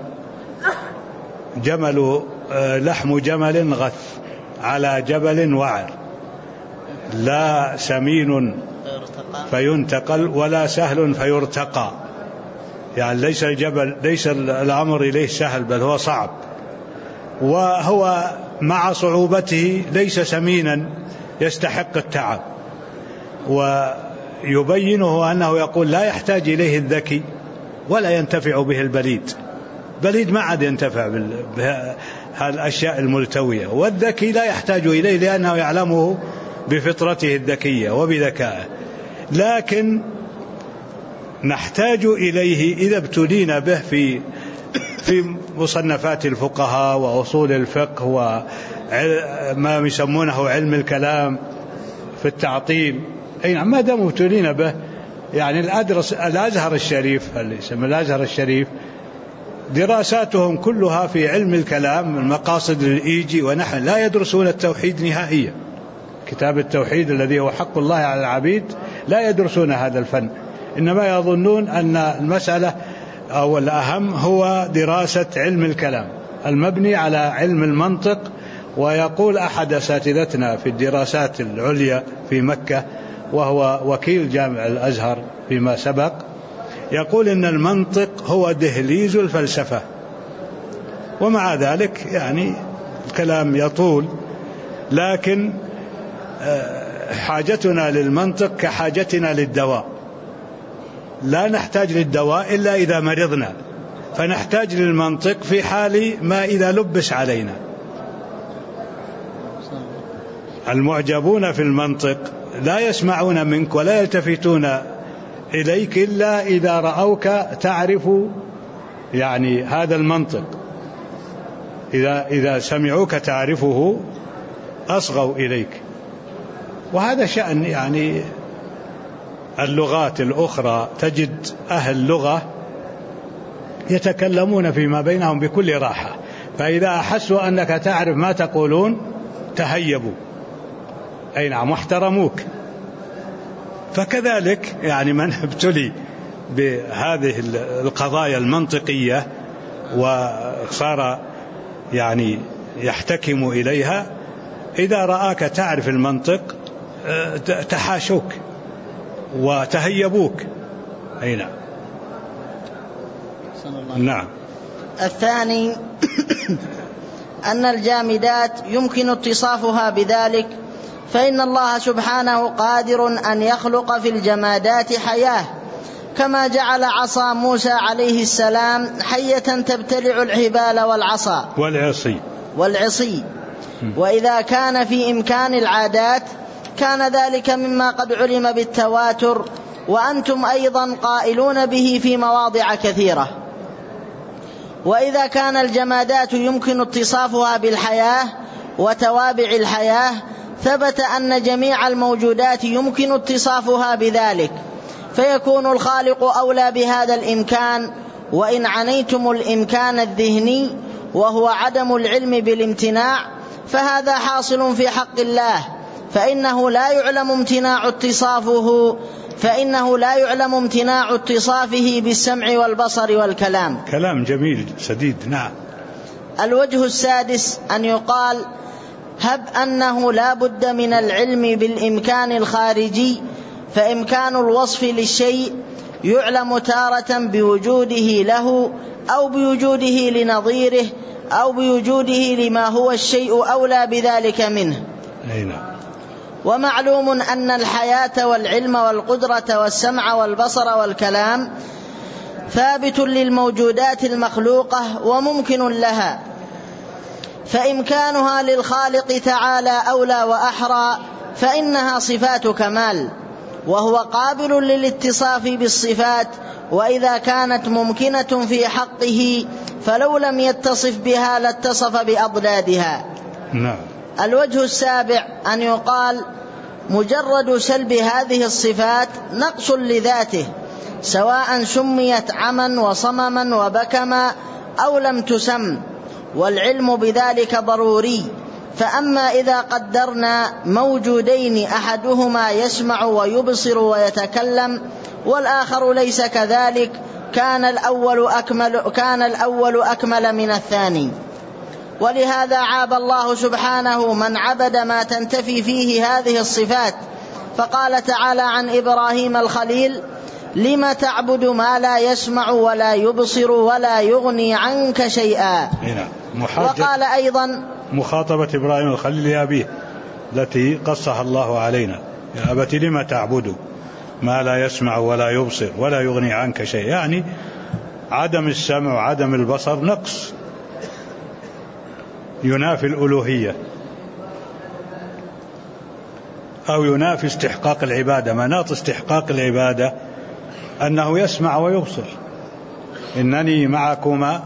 لحم جمل غث على جبل وعر، لا سمين فينتقل ولا سهل فيرتقى. يعني ليس الجبل، ليس الأمر إليه سهل، بل هو صعب، وهو مع صعوبته ليس سمينا يستحق التعب. ويبينه أنه يقول لا يحتاج إليه الذكي ولا ينتفع به البليد. بليد ما عاد ينتفع بهالأشياء الملتوية، والذكي لا يحتاج إليه لأنه يعلمه بفطرته الذكية وبذكائه، لكن نحتاج إليه إذا ابتلينا به في مصنفات الفقهاء وأصول الفقه وما يسمونه علم الكلام في التعطيل. أي نعم، ما دام ابتلينا به. يعني الأزهر الشريف، اللي يسمى الأزهر الشريف، دراساتهم كلها في علم الكلام، المقاصد للإيجي ونحن لا يدرسون التوحيد نهائيا. كتاب التوحيد الذي هو حق الله على العبيد لا يدرسون هذا الفن، إنما يظنون أن المسألة أو الأهم هو دراسة علم الكلام المبني على علم المنطق. ويقول أحد أساتذتنا في الدراسات العليا في مكة، وهو وكيل جامع الأزهر فيما سبق، يقول إن المنطق هو دهليز الفلسفة. ومع ذلك يعني الكلام يطول، لكن حاجتنا للمنطق كحاجتنا للدواء. لا نحتاج للدواء إلا إذا مرضنا، فنحتاج للمنطق في حال ما إذا لبس علينا. المعجبون في المنطق لا يسمعون منك ولا يلتفتون إليك إلا إذا رأوك تعرف يعني هذا المنطق. إذا سمعوك تعرفه أصغوا إليك. وهذا شأن يعني اللغات الأخرى، تجد أهل لغة يتكلمون فيما بينهم بكل راحة، فإذا أحسوا أنك تعرف ما تقولون تهيبوا، أي نعم، واحترموك. فكذلك يعني من ابتلي بهذه القضايا المنطقية وصار يعني يحتكم إليها، إذا رآك تعرف المنطق تحاشوك وتهيبوك. أي نعم. نعم. الثاني أن الجامدات يمكن اتصافها بذلك، فإن الله سبحانه قادر أن يخلق في الجمادات حياة، كما جعل عصا موسى عليه السلام حية تبتلع الحبال والعصي. وإذا كان في إمكان العادات كان ذلك مما قد علم بالتواتر، وأنتم أيضا قائلون به في مواضع كثيرة. وإذا كان الجمادات يمكن اتصافها بالحياة وتوابع الحياة، ثبت أن جميع الموجودات يمكن اتصافها بذلك، فيكون الخالق أولى بهذا الإمكان. وإن عنيتم الإمكان الذهني وهو عدم العلم بالامتناع، فهذا حاصل في حق الله، فإنه لا يعلم امتناع اتصافه بالسمع والبصر والكلام. كلام جميل سديد. نعم. الوجه السادس أن يقال: هب أنه لا بد من العلم بالإمكان الخارجي، فإمكان الوصف للشيء يعلم تارة بوجوده له أو بوجوده لنظيره أو بوجوده لما هو الشيء أولى بذلك منه. ومعلوم أن الحياة والعلم والقدرة والسمع والبصر والكلام ثابت للموجودات المخلوقة وممكن لها، فإمكانها للخالق تعالى أولى وأحرى، فإنها صفات كمال، وهو قابل للاتصاف بالصفات، وإذا كانت ممكنة في حقه فلو لم يتصف بها لاتصف بأضدادها. نعم. الوجه السابع أن يقال: مجرد سلب هذه الصفات نقص لذاته، سواء سميت عما وصمما وبكما أو لم تسم، والعلم بذلك ضروري. فأما إذا قدرنا موجودين أحدهما يسمع ويبصر ويتكلم والآخر ليس كذلك، كان الأول أكمل من الثاني. ولهذا عاب الله سبحانه من عبد ما تنتفي فيه هذه الصفات، فقال تعالى عن إبراهيم الخليل: لم تعبد ما لا يسمع ولا يبصر ولا يغني عنك شيئا. وقال أيضا مخاطبة إبراهيم الخليل لأبيه التي قصها الله علينا: يا أبت لم تعبد ما لا يسمع ولا يبصر ولا يغني عنك شيء. يعني عدم السمع وعدم البصر نقص ينافي الألوهية أو ينافي استحقاق العبادة. مناط استحقاق العبادة أنه يسمع ويبصر. إنني معكما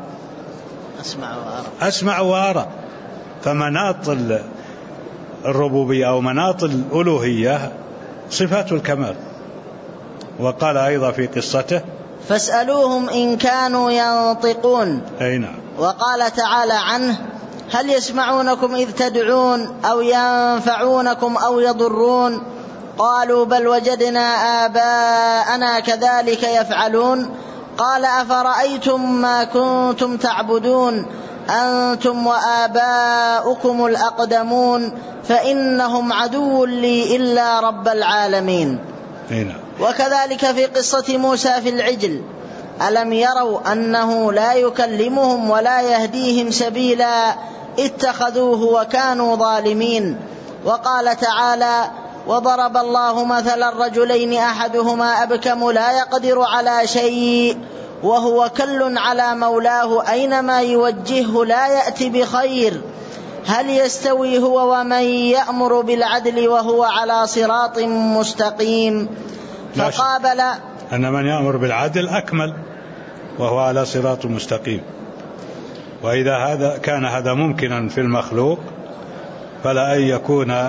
أسمع وأرى. فمناط الربوبية أو مناط الألوهية صفات الكمال. وقال أيضا في قصته: فاسألوهم إن كانوا ينطقون. نعم. وقال تعالى عنه: هل يسمعونكم إذ تدعون أو ينفعونكم أو يضرون؟ قالوا بل وجدنا آباءنا كذلك يفعلون. قال أفرأيتم ما كنتم تعبدون أنتم وآباؤكم الأقدمون فإنهم عدو لي إلا رب العالمين. وكذلك في قصة موسى في العجل: ألم يروا أنه لا يكلمهم ولا يهديهم سبيلا اتخذوه وكانوا ظالمين. وقال تعالى: وضرب الله مثلا رجلين أحدهما أبكم لا يقدر على شيء وهو كل على مولاه أينما يوجهه لا يأتي بخير هل يستوي هو ومن يأمر بالعدل وهو على صراط مستقيم. فقابل أن من يأمر بالعدل أكمل وهو على صراط مستقيم. وإذا كان هذا ممكنا في المخلوق فلا أن يكون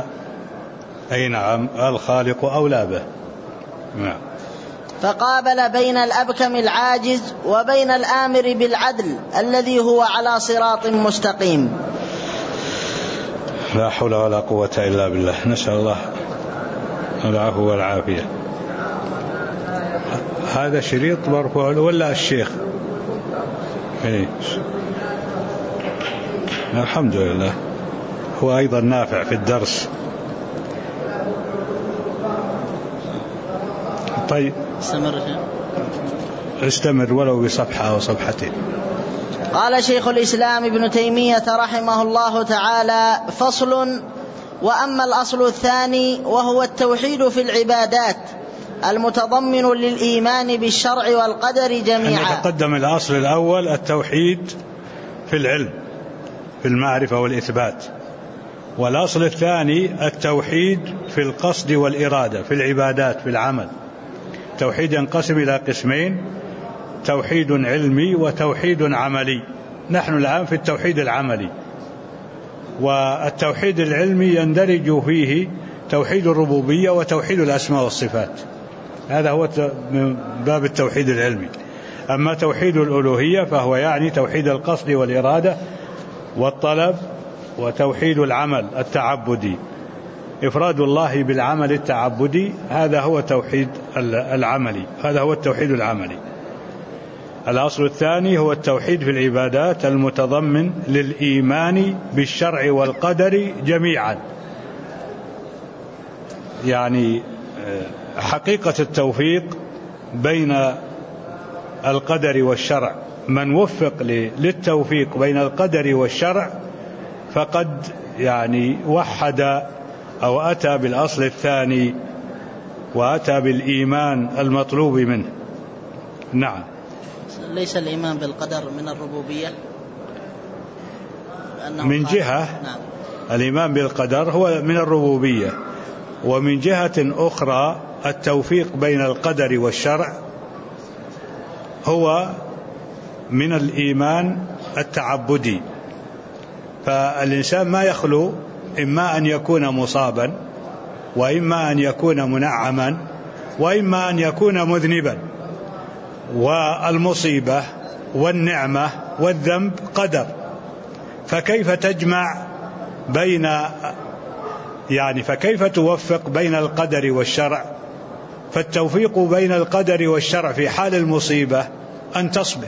الخالق أولى به. نعم. فقابل بين الأبكم العاجز وبين الآمر بالعدل الذي هو على صراط مستقيم. لا حول ولا قوة إلا بالله. نسأل الله العفو والعافية. هذا شريط مرفوع ولا الشيخ؟ الحمد لله. هو أيضا نافع في الدرس. طيب استمر ولو بصفحة أو صفحتين. قال شيخ الإسلام ابن تيمية رحمه الله تعالى: فصل: وأما الأصل الثاني وهو التوحيد في العبادات المتضمن للإيمان بالشرع والقدر جميعا. يتقدم الأصل الأول التوحيد في العلم في المعرفة والإثبات، والأصل الثاني التوحيد في القصد والإرادة في العبادات في العمل. التوحيد ينقسم إلى قسمين: توحيد علمي وتوحيد عملي. نحن الآن في التوحيد العملي. والتوحيد العلمي يندرج فيه توحيد الربوبية وتوحيد الأسماء والصفات. هذا هو من باب التوحيد العلمي. أما توحيد الألوهية فهو يعني توحيد القصد والإرادة والطلب، وتوحيد العمل التعبدي، إفراد الله بالعمل التعبدي. هذا هو توحيد العملي، هذا هو التوحيد العملي. الأصل الثاني هو التوحيد في العبادات المتضمن للإيمان بالشرع والقدر جميعا. يعني حقيقة التوفيق بين القدر والشرع. من وفق للتوفيق بين القدر والشرع فقد يعني وحد أو أتى بالأصل الثاني وأتى بالإيمان المطلوب منه. نعم. ليس الإيمان بالقدر من الربوبية من جهة. نعم. الإيمان بالقدر هو من الربوبية، ومن جهة أخرى التوفيق بين القدر والشرع هو من الإيمان التعبدي. فالإنسان ما يخلو إما أن يكون مصابا، وإما أن يكون منعما، وإما أن يكون مذنبا. والمصيبة والنعمة والذنب قدر. فكيف تجمع بين فكيف توفق بين القدر والشرع؟ فالتوفيق بين القدر والشرع في حال المصيبة أن تصبر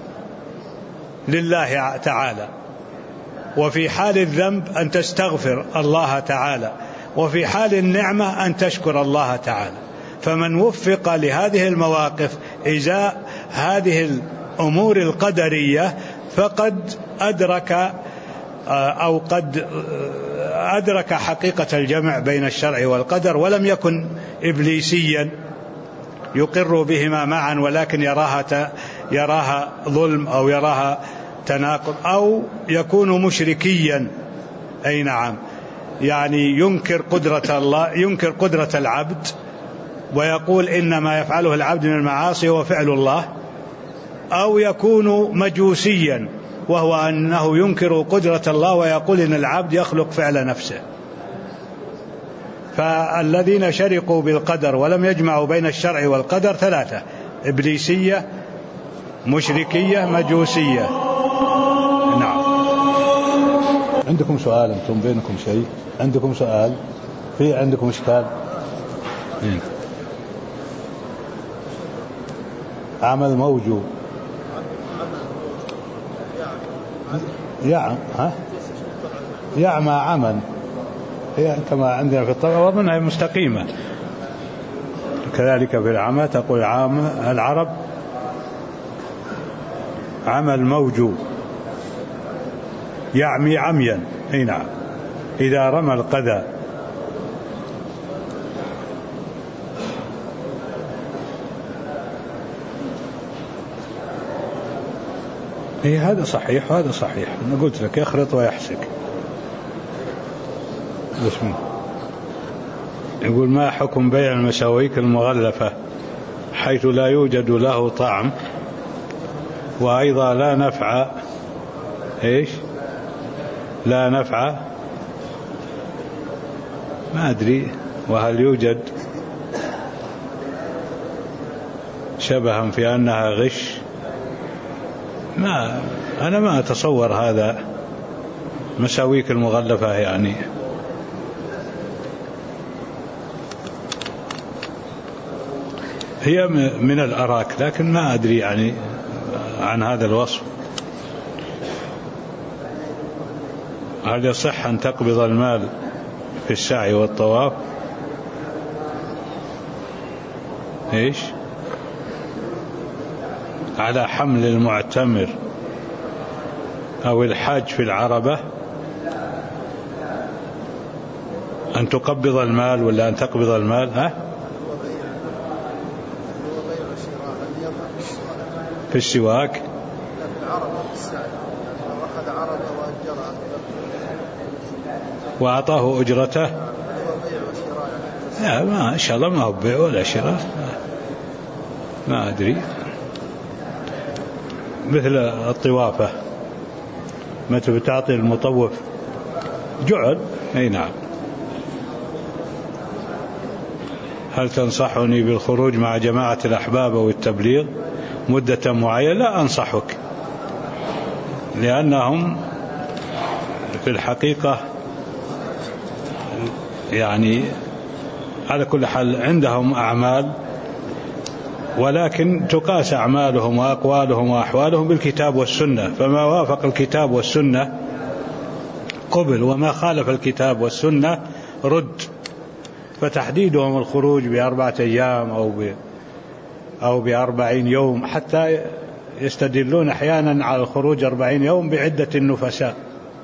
لله تعالى، وفي حال الذنب أن تستغفر الله تعالى، وفي حال النعمة أن تشكر الله تعالى. فمن وفق لهذه المواقف إزاء هذه الأمور القدرية فقد أدرك أو قد أدرك حقيقة الجمع بين الشرع والقدر، ولم يكن إبليسيا يقر بهما معا ولكن يراها ظلم أو يراها تناقض، أو يكون مشركيا. أي نعم، يعني ينكر قدرة الله، ينكر قدرة العبد ويقول إن ما يفعله العبد من المعاصي هو فعل الله، أو يكون مجوسيا وهو أنه ينكر قدرة الله ويقول إن العبد يخلق فعل نفسه. فالذين شرقوا بالقدر ولم يجمعوا بين الشرع والقدر ثلاثة: إبليسية، مشركية، مجوسية. نعم. عندكم سؤال؟ أنتم بينكم شيء؟ عندكم سؤال؟ في عندكم إشكال؟ عمل موجود يعمى عمل، هي كما عندنا في الطبع ومنها مستقيمة، كذلك في العمى تقول العرب عمل موجود يعمي عميا. أي نعم، إذا رمى القذى. هذا صحيح وهذا صحيح، أنا قلت لك يخرط ويحسك. يقول: ما حكم بيع المساويك المغلفة حيث لا يوجد له طعم وأيضا لا نفع؟ لا نفع، ما أدري. وهل يوجد شبها في أنها غش؟ أنا ما أتصور هذا. مساويك المغلفة يعني هي من الأراك، لكن ما أدري يعني عن هذا الوصف. هل يصح أن تقبض المال في السعي والطواف؟ على حمل المعتمر أو الحاج في العربة، أن تقبض المال ولا أن تقبض المال؟ في السواك وأعطاه أجرته. ما إن شاء الله ما هو بيع ولا شراء، ما أدري. مثل الطوافة، متى بتعطي المطوف جعل. أي نعم. هل تنصحني بالخروج مع جماعة الأحباب والتبليغ مدة معينة؟ لا أنصحك، لأنهم في الحقيقة يعني على كل حال عندهم أعمال، ولكن تقاس أعمالهم وأقوالهم وأحوالهم بالكتاب والسنة، فما وافق الكتاب والسنة قبل، وما خالف الكتاب والسنة رد. فتحديدهم الخروج ب4 أيام أو ب40 يوم، حتى يستدلون أحيانا على الخروج 40 يوم بعدة النفساء،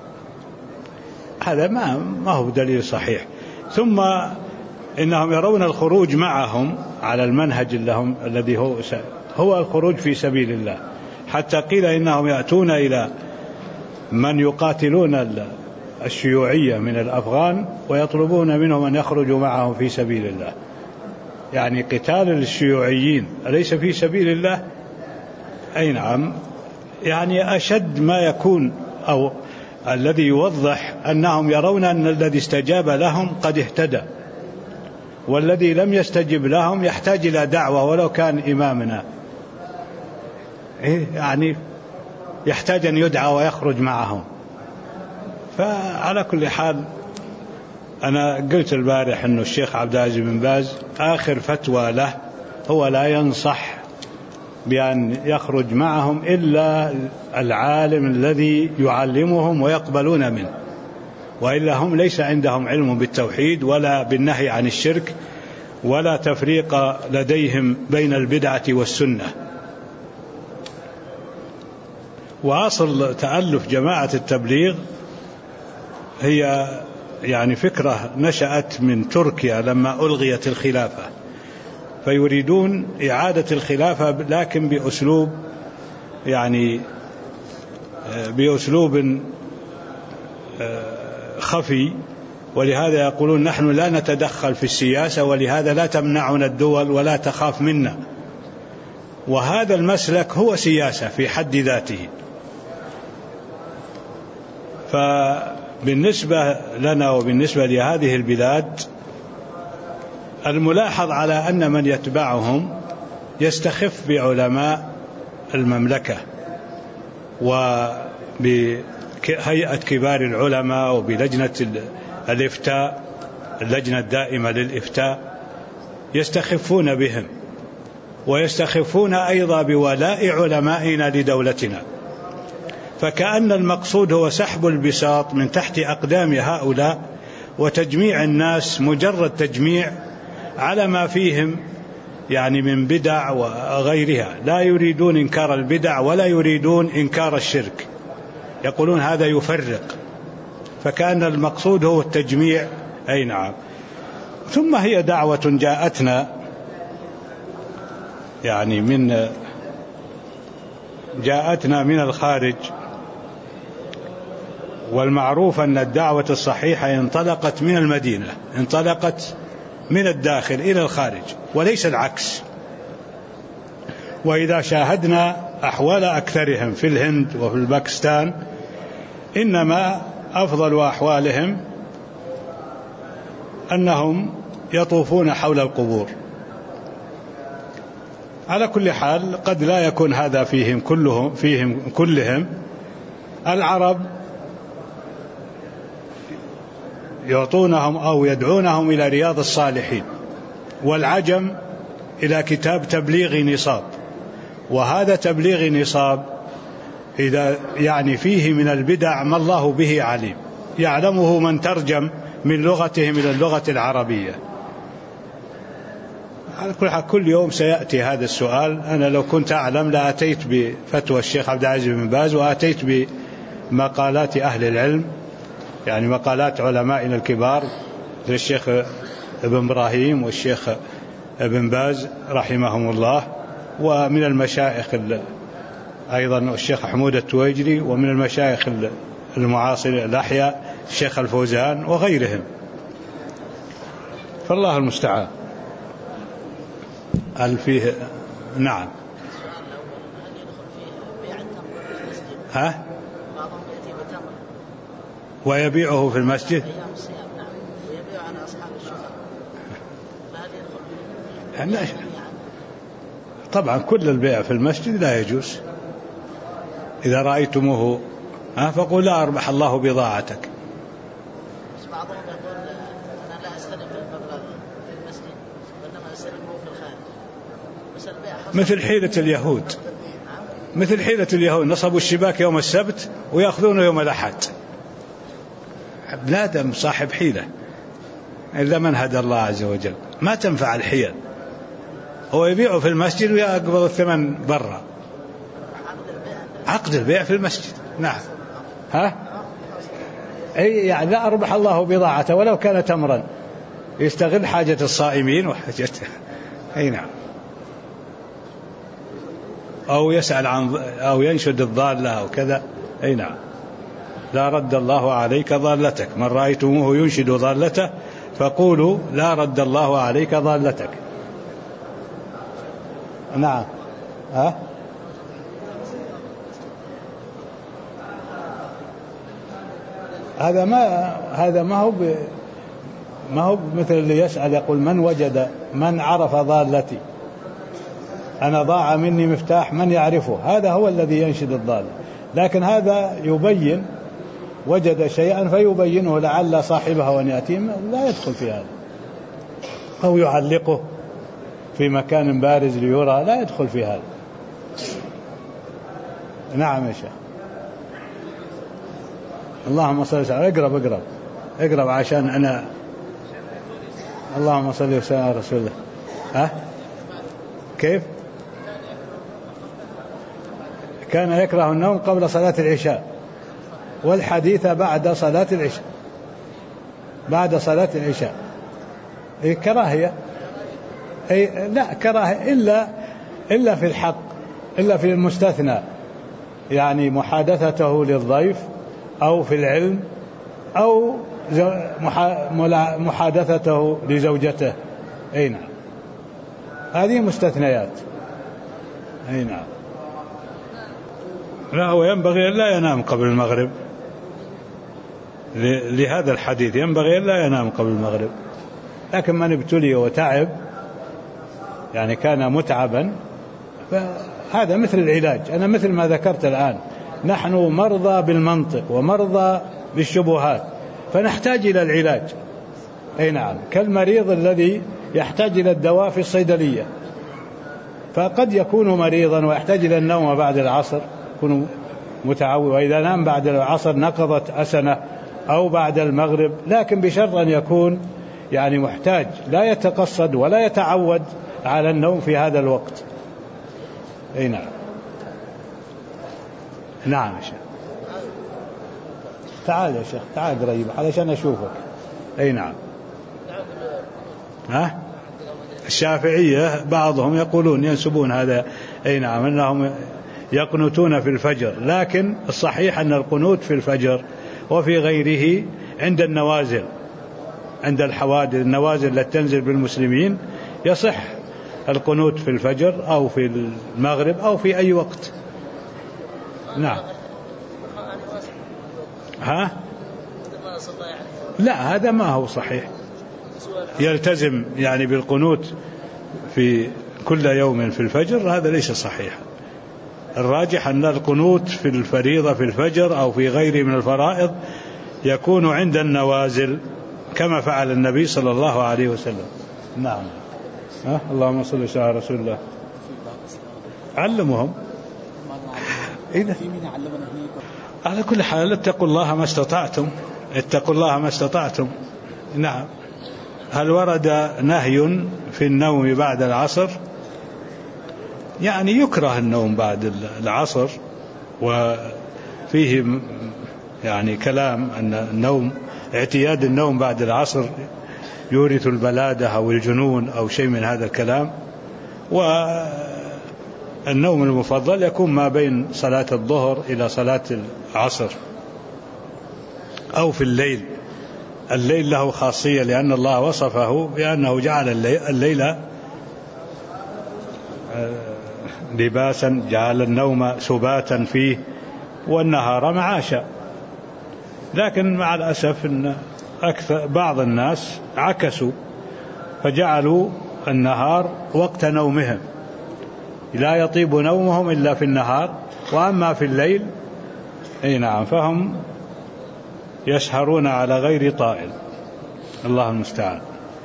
هذا ما هو دليل صحيح. ثم إنهم يرون الخروج معهم على المنهج لهم الذي هو الخروج في سبيل الله، حتى قيل إنهم يأتون إلى من يقاتلون الشيوعية من الأفغان ويطلبون منهم أن يخرجوا معهم في سبيل الله. يعني قتال الشيوعيين أليس في سبيل الله؟ أي نعم. يعني أشد ما يكون، أو الذي يوضح أنهم يرون أن الذي استجاب لهم قد اهتدى، والذي لم يستجب لهم يحتاج إلى دعوة ولو كان إمامنا، يعني يحتاج أن يدعى ويخرج معهم. فعلى كل حال أنا قلت البارح أن الشيخ عبد العزيز بن باز آخر فتوى له هو لا ينصح بأن يخرج معهم إلا العالم الذي يعلمهم ويقبلون منه، وإلا هم ليس عندهم علم بالتوحيد ولا بالنهي عن الشرك ولا تفريق لديهم بين البدعة والسنة. وأصل تألف جماعة التبليغ هي يعني فكرة نشأت من تركيا لما ألغيت الخلافة، فيريدون إعادة الخلافة لكن بأسلوب يعني بأسلوب خفي، ولهذا يقولون نحن لا نتدخل في السياسة، ولهذا لا تمنعنا الدول ولا تخاف منا. وهذا المسلك هو سياسة في حد ذاته. فبالنسبة لنا وبالنسبة لهذه البلاد الملاحظ على أن من يتبعهم يستخف بعلماء المملكة وبهيئة كبار العلماء وبلجنة الإفتاء، اللجنة الدائمة للإفتاء، يستخفون بهم ويستخفون أيضا بولاء علمائنا لدولتنا. فكأن المقصود هو سحب البساط من تحت أقدام هؤلاء وتجميع الناس مجرد تجميع على ما فيهم يعني من بدع وغيرها. لا يريدون إنكار البدع ولا يريدون إنكار الشرك، يقولون هذا يفرق، فكأن المقصود هو التجميع. أي نعم. ثم هي دعوة جاءتنا يعني جاءتنا من الخارج، والمعروف أن الدعوة الصحيحة انطلقت من المدينة، انطلقت من الداخل إلى الخارج وليس العكس. وإذا شاهدنا أحوال أكثرهم في الهند وفي الباكستان إنما أفضل أحوالهم أنهم يطوفون حول القبور. على كل حال قد لا يكون هذا فيهم كلهم. العرب يعطونهم أو يدعونهم إلى رياض الصالحين، والعجم إلى كتاب تبليغ نصاب. وهذا تبليغ نصاب إذا يعني فيه من البدع ما الله به عليم، يعلمه من ترجم من لغتهم إلى اللغة العربية. على كل حال كل يوم سيأتي هذا السؤال. أنا لو كنت أعلم لأتيت بفتوى الشيخ عبد العزيز بن باز، وأتيت بمقالات أهل العلم، يعني مقالات علمائنا الكبار مثل الشيخ ابن إبراهيم والشيخ ابن باز رحمهم الله، ومن المشايخ أيضا الشيخ حمود التويجري، ومن المشايخ المعاصر الأحياء الشيخ الفوزان وغيرهم. فالله المستعان. هل فيه؟ نعم. ها؟ ويبيعه في المسجد طبعا كل البيع في المسجد لا يجوز. إذا رأيتموه فقل لا أربح الله بضاعتك. بعضهم يقول أنا لا أستلم المبلغ في المسجد وإنما أستلمه في الخارج، مثل حيلة اليهود، مثل حيلة اليهود نصبوا الشباك يوم السبت ويأخذونه يوم الأحد. ابن آدم صاحب حيلة إلا من هدى الله عز وجل، ما تنفع الحيل. هو يبيعه في المسجد ويقبض الثمن برا. عقد البيع في المسجد. نعم. أي يعني لا أربح الله بضاعته ولو كان تمرا، يستغل حاجة الصائمين وحاجته. أي نعم. أو يسأل عن أو ينشد الضالة أو كذا. أي نعم. لا رد الله عليك ضالتك، من رأيتموه ينشد ضالته فقولوا لا رد الله عليك ضالتك. نعم. هذا ما هو مثل اللي يسأل يقول من عرف ضالتي، أنا ضاع مني مفتاح من يعرفه، هذا هو الذي ينشد الضالة. لكن هذا يبين، وجد شيئا فيبينه لعل صاحبه وأن يأتيه، لا يدخل في هذا. أو يعلقه في مكان بارز ليرى، لا يدخل في هذا. نعم يا شيخ. اللهم صل وسلم. اقرب عشان أنا اللهم صل وسلم على رسول الله. ها كيف؟ كان يكره النوم قبل صلاة العشاء والحديث بعد صلاة العشاء. بعد صلاة العشاء كراهية. لا كراهية إلا في الحق، إلا في المستثنى، يعني محادثته للضيف أو في العلم أو محادثته لزوجته. أي نعم، هذه مستثنيات. أي نعم. لا هو ينبغي أن لا ينام قبل المغرب، لهذا الحديث ينبغي أن لا ينام قبل المغرب. لكن من ابتلي وتعب، يعني كان متعبا، فهذا مثل العلاج. أنا مثل ما ذكرت الآن، نحن مرضى بالمنطق ومرضى بالشبهات، فنحتاج إلى العلاج. أي نعم، كالمريض الذي يحتاج إلى الدواء في الصيدلية، فقد يكون مريضا ويحتاج إلى النوم بعد العصر، يكون متعود، وإذا نام بعد العصر نقضت أسنة، أو بعد المغرب، لكن بشرط أن يكون يعني محتاج، لا يتقصد ولا يتعود على النوم في هذا الوقت. أي نعم. نعم يا شيخ، تعال يا شيخ، تعال قريب علشان أشوفك. أي نعم. ها؟ الشافعية بعضهم يقولون ينسبون هذا. أي نعم، أنهم يقنتون في الفجر، لكن الصحيح أن القنوت في الفجر وفي غيره عند النوازل، عند الحوادث، النوازل التي تنزل بالمسلمين، يصح القنوت في الفجر أو في المغرب أو في أي وقت. نعم. ها؟ لا هذا ما هو صحيح، يلتزم يعني بالقنوت في كل يوم في الفجر، هذا ليس صحيح. الراجح أن القنوت في الفريضة في الفجر أو في غيره من الفرائض يكون عند النوازل، كما فعل النبي صلى الله عليه وسلم. نعم. اللهم صل وسلم على رسول الله. علمهم. إذا على كل حال اتقوا الله ما استطعتم، اتقوا الله ما استطعتم. نعم. هل ورد نهي في النوم بعد العصر؟ يعني يكره النوم بعد العصر، وفيه يعني كلام أن النوم، اعتياد النوم بعد العصر يورث البلادة أو الجنون أو شيء من هذا الكلام. والنوم المفضل يكون ما بين صلاة الظهر إلى صلاة العصر أو في الليل. الليل له خاصية، لأن الله وصفه بأنه جعل الليل لباسا، جعل النوم سباتا فيه، والنهار معاشا. لكن مع الأسف أن بعض الناس عكسوا، فجعلوا النهار وقت نومهم، لا يطيب نومهم إلا في النهار، وأما في الليل أي نعم فهم يسهرون على غير طائل. الله المستعان.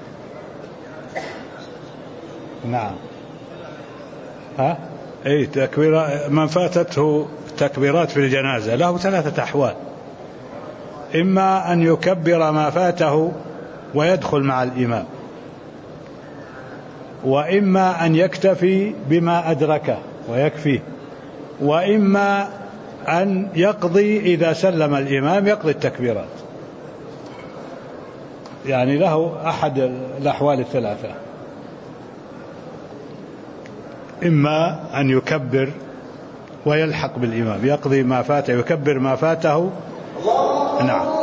نعم. ها؟ أي تكبير من فاتته تكبيرات في الجنازة له 3 أحوال: إما أن يكبر ما فاته ويدخل مع الإمام، وإما أن يكتفي بما أدركه ويكفيه، وإما أن يقضي إذا سلم الإمام يقضي التكبيرات. يعني له أحد الأحوال 3: إما أن يكبر ويلحق بالإمام، يقضي ما فاته، يكبر ما فاته. نعم.